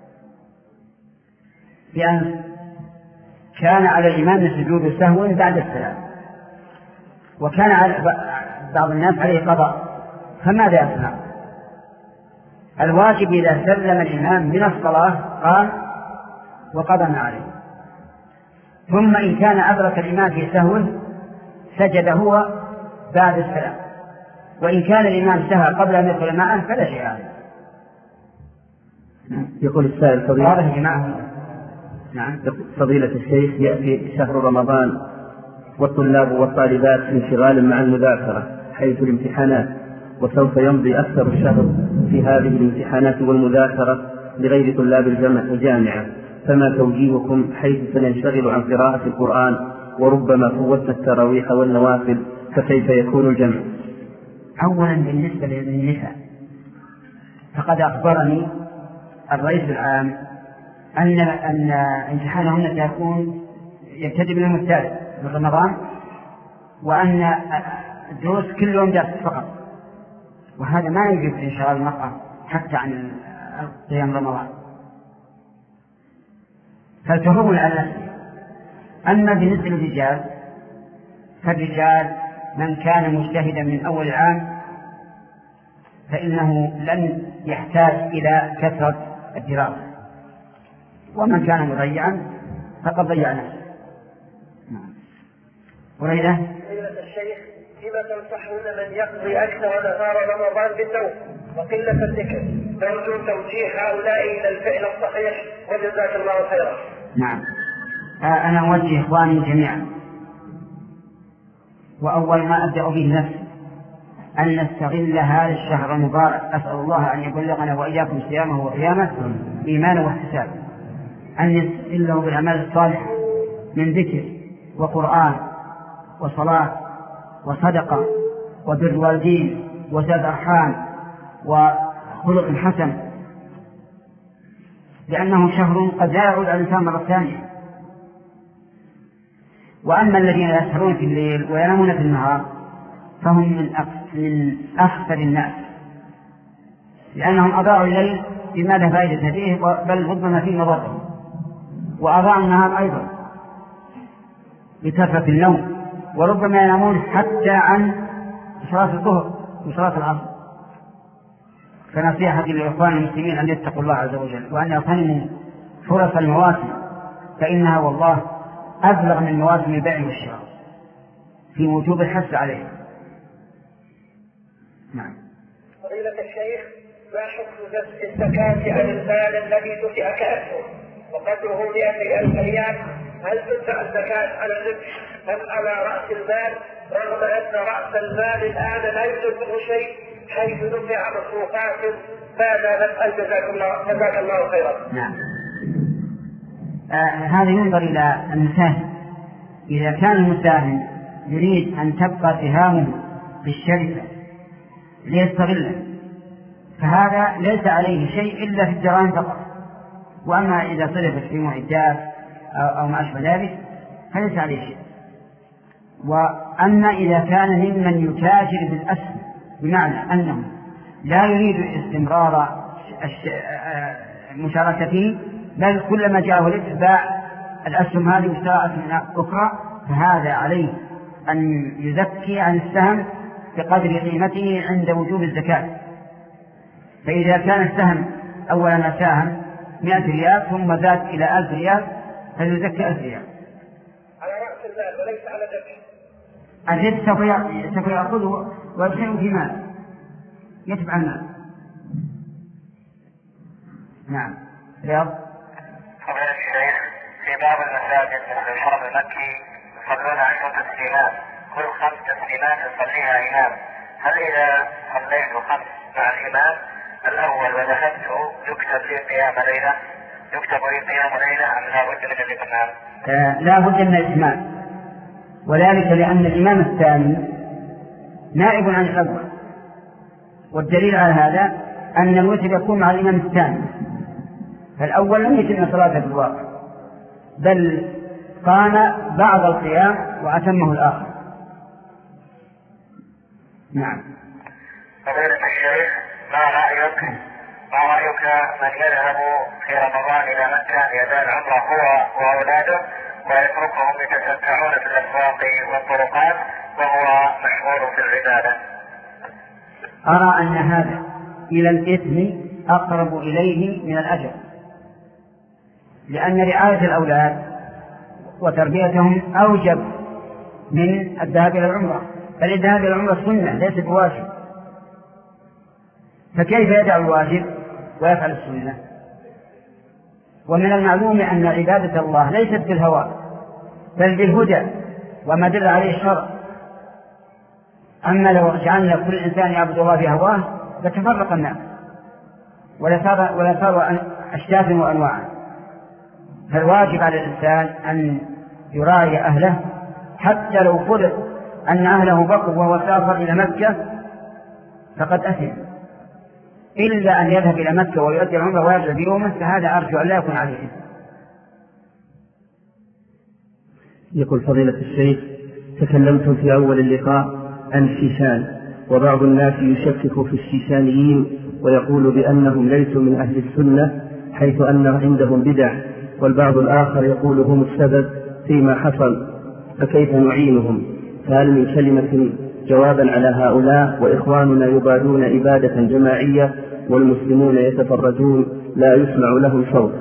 بأن كان على الإمام سجود سهو بعد السلام، وكان على بعض الناس عليه قضاء، فماذا يصنع؟ الواجب إذا سلم الإمام من الصلاة قام وقضى ما عليه، ثم إن كان أدرك الإمام في سهو سجد هو بعد السلام، وإن كان الإمام سهى قبل أن يدخل معه فلا شيء عليه. يقول السائل: فضيلة نعم. فضيلة الشيخ، يأتي شهر رمضان والطلاب والطالبات في انشغال مع المذاكرة حيث الامتحانات، وسوف يمضي أكثر الشهر في هذه الامتحانات والمذاكرة لغير طلاب الجامعة، فما توجيهكم حيث سننشغل عن قراءة القرآن وربما فوتنا التراويح والنوافل، فكيف يكون الجمع؟ أولا بالنسبة للنساء فقد أخبرني الرئيس العام أن أن امتحانهن سيكون يبتدئ من يوم الثالث من رمضان، وأن الدروس كل يوم درس فقط، وهذا ما يجب انشغال المرأة حتى عن قيام رمضان، فالتهون على نفسه. أما بالنسبة للرجال فالرجال من كان مجتهدا من أول العام فإنه لن يحتاج إلى كثرة الدراسة، ومن كان مضيعا فقد ضيع نفسه. وليلة الشيخ: فيما تنصحون من يقضي أكثر نهار رمضان بالنوم وقلة الذكر؟ نرجو توجيه هؤلاء إلى الفعل الصحيح، وجزاك الله خيرا. نعم، أنا أوجه إخواني جميعا، وأول ما أبدأ به نفسي أن نستغل هذا الشهر المبارك، أسأل الله أن يبلغنا وإياكم صيامه وقيامه إيمانا واحتسابا، أن نستغله بالأعمال الصالحة من ذكر وقرآن وصلاة وصدقة وبر والدين وزاد أرحام وخلق حسن، لأنه شهر قد لا يعود على الإنسان مرة ثانية. وأما الذين يسهرون في الليل وينامون في النهار فهم من من أخسر الناس، لأنهم أضاعوا الليل بما لا فائدة فيه، بل ربما فيه مضرة، وأضاعوا النهار أيضا بكثرة النوم، وربما ينامون حتى عن صلاة الظهر وصلاة العصر. فنصيحتي للإخوان المسلمين أن يتقوا الله عز وجل، وأن يغتنموا فرص المواسم، فإنها والله أبلغ من مواسم البيع والشراء في وجوب الحث عليه. نعم. فضيلة الشيخ: ما حكم دفع الزكاة عن المال الذي دفع كأسه وقدره مئة ألف ريال؟ هل تدفع الزكاة على الربح أم على رأس المال، رغم أن رأس المال الآن لا يوجد منه شيء حيث دفع مصروفات؟ ماذا نفعل؟ جزاك الله جزاك الله خيرا. نعم. آه هذا ينظر إلى المساهم. إذا كان المساهم يريد أن تبقى سهامه في الشركة ليستغله فهذا ليس عليه شيء إلا في الدراهم فقط. وأما إذا صرفت في معدات أو ما أشبه ذلك فليس عليه شيء. وأما إذا كان ممن يتاجر بالأسهم بمعنى أنه لا يريد استمرار مشاركته بل كلما جاءه الاتباع الأسهم هذه مشتركة من أخرى فهذا عليه أن يزكي عن السهم بقدر قيمته عند وجوب الزكاة. فإذا كان السهم أولا ما ساهم مئة ريال ثم زاد إلى ألف ريال فليزكي ألف ريال على رأس المال وليس على ذكي. الرد سوف يأخذه ويدخله في مال يتبع المال. نعم. رياض. فضيلة الشيخ في بعض المساجد مثل الحرم المكي يصلون عشر تسليمات كل خمس تسليمات يصليها إمام، هل إذا صليت خمس مع الإمام الأول ودخلت يكتب لي قيام ليلة يكتب لي قيام ليلة أم لا بد من الإتمام؟ آه لا بد من الإتمام، وذلك لأن الإمام الثاني نائب عن الأول، والدليل على هذا أن الوتر يكون مع الإمام الثاني، فالأول لم يتم صلاته في الواقع بل قام بعض القيام وأتمه الآخر. نعم. فضيلة الشيخ ما رأيك ما رأيك من يذهب في رمضان إلى مكة لأداء العمرة هو وأولاده ويتركهم يتسكعون في الأسواق والطرقات وهو مشغول في العبادة؟ أرى أن هذا إلى الإثم أقرب إليه من الأجر، لأن رعاية الأولاد وتربيتهم أوجب من الذهاب إلى العمرة، بل الذهاب إلى العمرة سنة ليس بواجب، فكيف يدع الواجب ويفعل السنة؟ ومن المعلوم أن عبادة الله ليست بالهوى بل بالهدى وما دل عليه الشرع. أما لو جعلنا كل إنسان يعبد الله بهواه لتفرق الناس ولا صار أشتاتا وأنواعا. فالواجب على الإنسان أن يراعي أهله، حتى لو فرض أن أهله بقوا وهو سافر إلى مكة فقد أثم، إلا أن يذهب إلى مكة ويؤدي العمرة ويرجع بيومه، فهذا أرجو أن لا يكون عليه. يقول فضيلة الشيخ تكلمتم في أول اللقاء عن الشيشان، وبعض الناس يشكك في الشيشانيين ويقول بأنهم ليسوا من أهل السنة حيث أن عندهم بدع، والبعض الآخر يقول هم السبب فيما حصل، فكيف نعينهم؟ فهل من كلمة جوابا على هؤلاء وإخواننا يبادون إبادة جماعية والمسلمون يتفرجون لا يسمع لهم صوت؟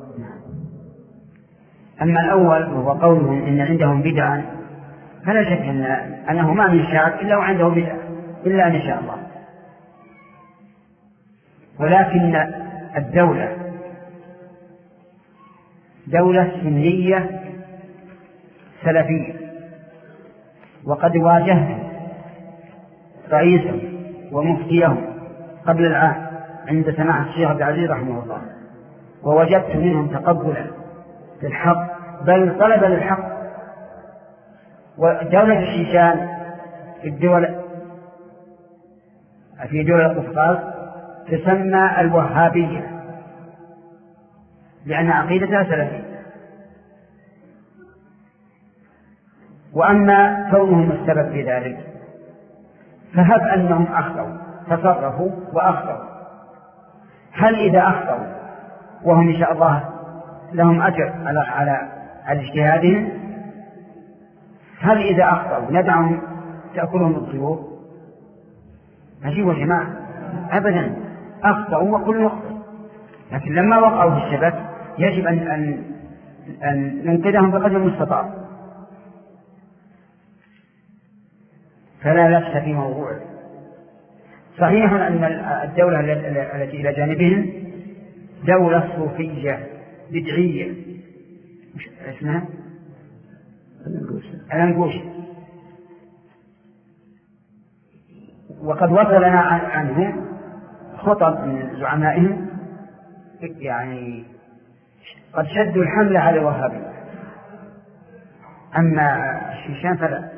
أما الأول وهو قولهم إن عندهم بدعا فلا شك أن أنه ما من شعب إلا وعنده بدع إلا أن شاء الله، ولكن الدولة دولة سنية سلفية، وقد واجهت رئيسهم ومفتيهم قبل العام عند سماحة الشيخ عبد العزيز رحمه الله، ووجدت منهم تقبلا للحق بل طلبا للحق. ودولة الشيشان في الدول في دول القفقاز تسمى الوهابية لأن عقيدتها سلفية. وأما كونهم السبب في ذلك فهب أنهم أخطأوا تصرفوا وأخطأوا، هل إذا أخطأوا وهم إن شاء الله لهم أجر على على على اجتهادهم، هل إذا أخطأوا ندعهم تأكلهم الطيور؟ عجيب يا جماعة، أبدا، أخطأوا وكل نخطئ، لكن لما وقعوا في الشبك يجب أن أن أن ننقذهم بقدر المستطاع. فلا لبس في موضوعه. صحيح أن الدولة التي إلى جانبهم دولة صوفية بدعية اسمها الأنقوشة، وقد وصلنا عنهم خطب من زعمائهم يعني قد شدوا الحملة على الوهابية. أما الشيشان فلا.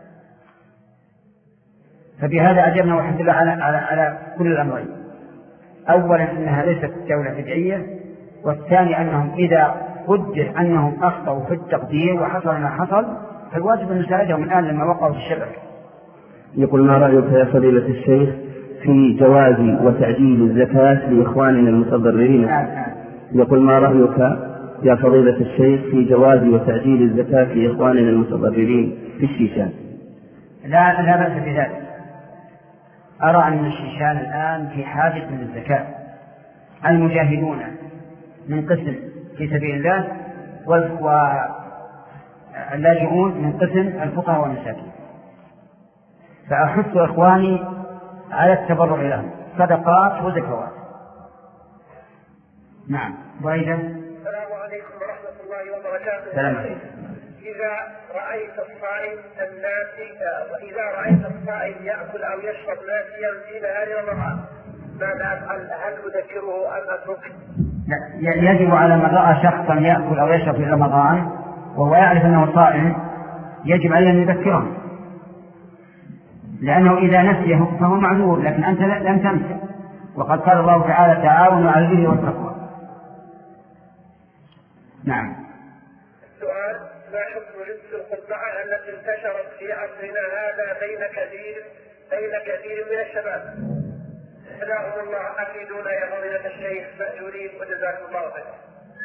فبهذا أجبنا والحمد لله على, على, على كل الأمرين. أولا أنها ليست دولة بدعية، والثاني أنهم إذا قدر أنهم أخطأوا في التقدير وحصل ما حصل، فالواجب أن نساعدهم الآن لما وقعوا في الشبك. يقول ما رأيك يا فضيلة الشيخ في جواز وتعجيل الزكاة لإخواننا المتضررين؟ يقول ما رأيك يا فضيلة الشيخ في جواز وتعجيل الزكاة لإخواننا المتضررين في الشيشان؟ لا لا بأس بذلك. أرى أن الشيشان الآن في حاجة للزكاة. المجاهدون من قسم في سبيل الله، واللاجئون من قسم الفقراء والمساكين. فأحث إخواني على التبرع لهم صدقات وزكوات. نعم. وأيضا السلام عليكم ورحمة الله وبركاته. السلام عليكم. إذا رأيت الصائم الناسي إذا رأيت الصائم يأكل أو يشرب ناسيا في نهار رمضان ماذا أفعل؟ هل أذكره أم أتركه؟ يجب على من رأى شخصا يأكل أو يشرب في رمضان وهو يعرف أنه صائم يجب عليه أن يذكره، لأنه إذا نسيه فهو معذور، لكن أنت لم تنسى، وقد قال الله تعالى تعاونوا على البر والتقوى. نعم. السؤال: ما حكم لبس القبعة التي انتشرت في عصرنا هذا بين كثير بين كثير من الشباب؟ جزاكم الله أفيدونا يا فضيلة الشيخ مأجورين وجزاكم الله خيرا.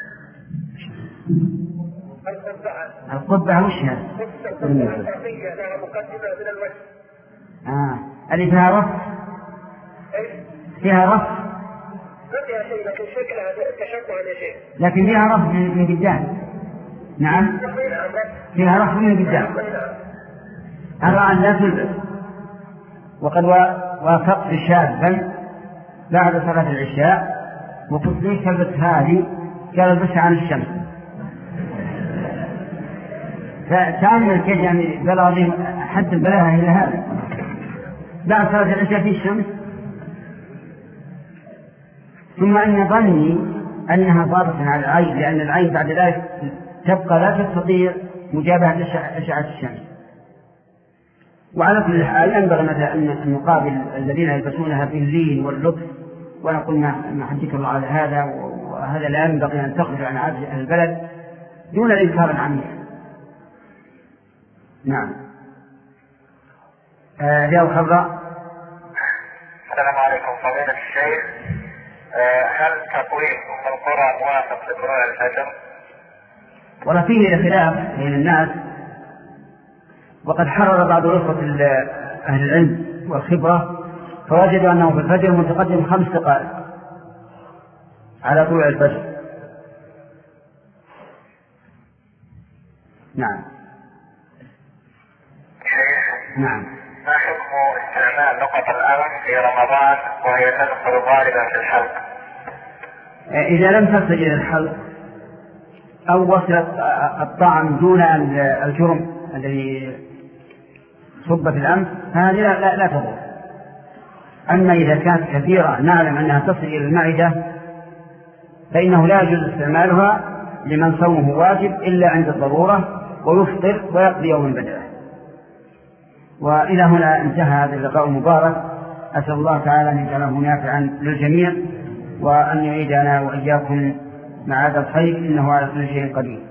القبعة القبعة وش هذا؟ القبعة الشرقية لها مقدمة من الوجه. آه اللي فيها رف؟ إيش؟ فيها رف؟ ما فيها شيء لكن شكلها تشبه لشيء. لكن فيها رف من قدام. نعم فيها رف من قدام. أرى أن لا تلبس، وقد وافقت شابا بعد صلاة العشاء وقلت لي تلبس هذه، قال البسها عن الشمس. فتعمل كيف يعني بلغ حد البلاغة إلى هذا بعد صلاة العشاء في الشمس. ثم أن ظني أنها ضارة على العين، لأن العين بعد ذلك تبقى لا تستطيع مجابهة أشعة الشمس. وعلى كل حال ينبغي مثلا أن نقابل الذين يلبسونها باللين واللطف، ونقول ما حدك الله على هذا، وهذا لا ينبغي أن تخرج عن عادة أهل البلد دون الإنكار العميق. نعم. جاء الخضراء. السلام عليكم فضيلة الشيخ، هل تقويم القرى موافق لطلوع الفجر؟ ولا فيه خلاف بين الناس، وقد حرر بعض الأخوة أهل العلم والخبرة فوجدوا أنه في الفجر متقدم خمس دقائق على طلوع الفجر. نعم. نعم. ما حكم استعمال نقط الأنف في رمضان وهي تدخل غالبا في الحلق؟ إذا لم تصل إلى الحلق أو وصلت الطعم دون الجرم الذي صب في الأنف فهذه لا, لا, لا تضر. أما إذا كانت كثيرة نعلم أنها تصل إلى المعدة فإنه لا يجوز استعمالها لمن صومه واجب إلا عند الضرورة، ويفطر ويقضي يوم بدله. وإلى هنا انتهى هذا اللقاء المبارك. أسأل الله تعالى أن يجعله نافعا للجميع، وأن يعيدنا وإياكم مع هذا الخير، إنه على كل شيء قدير.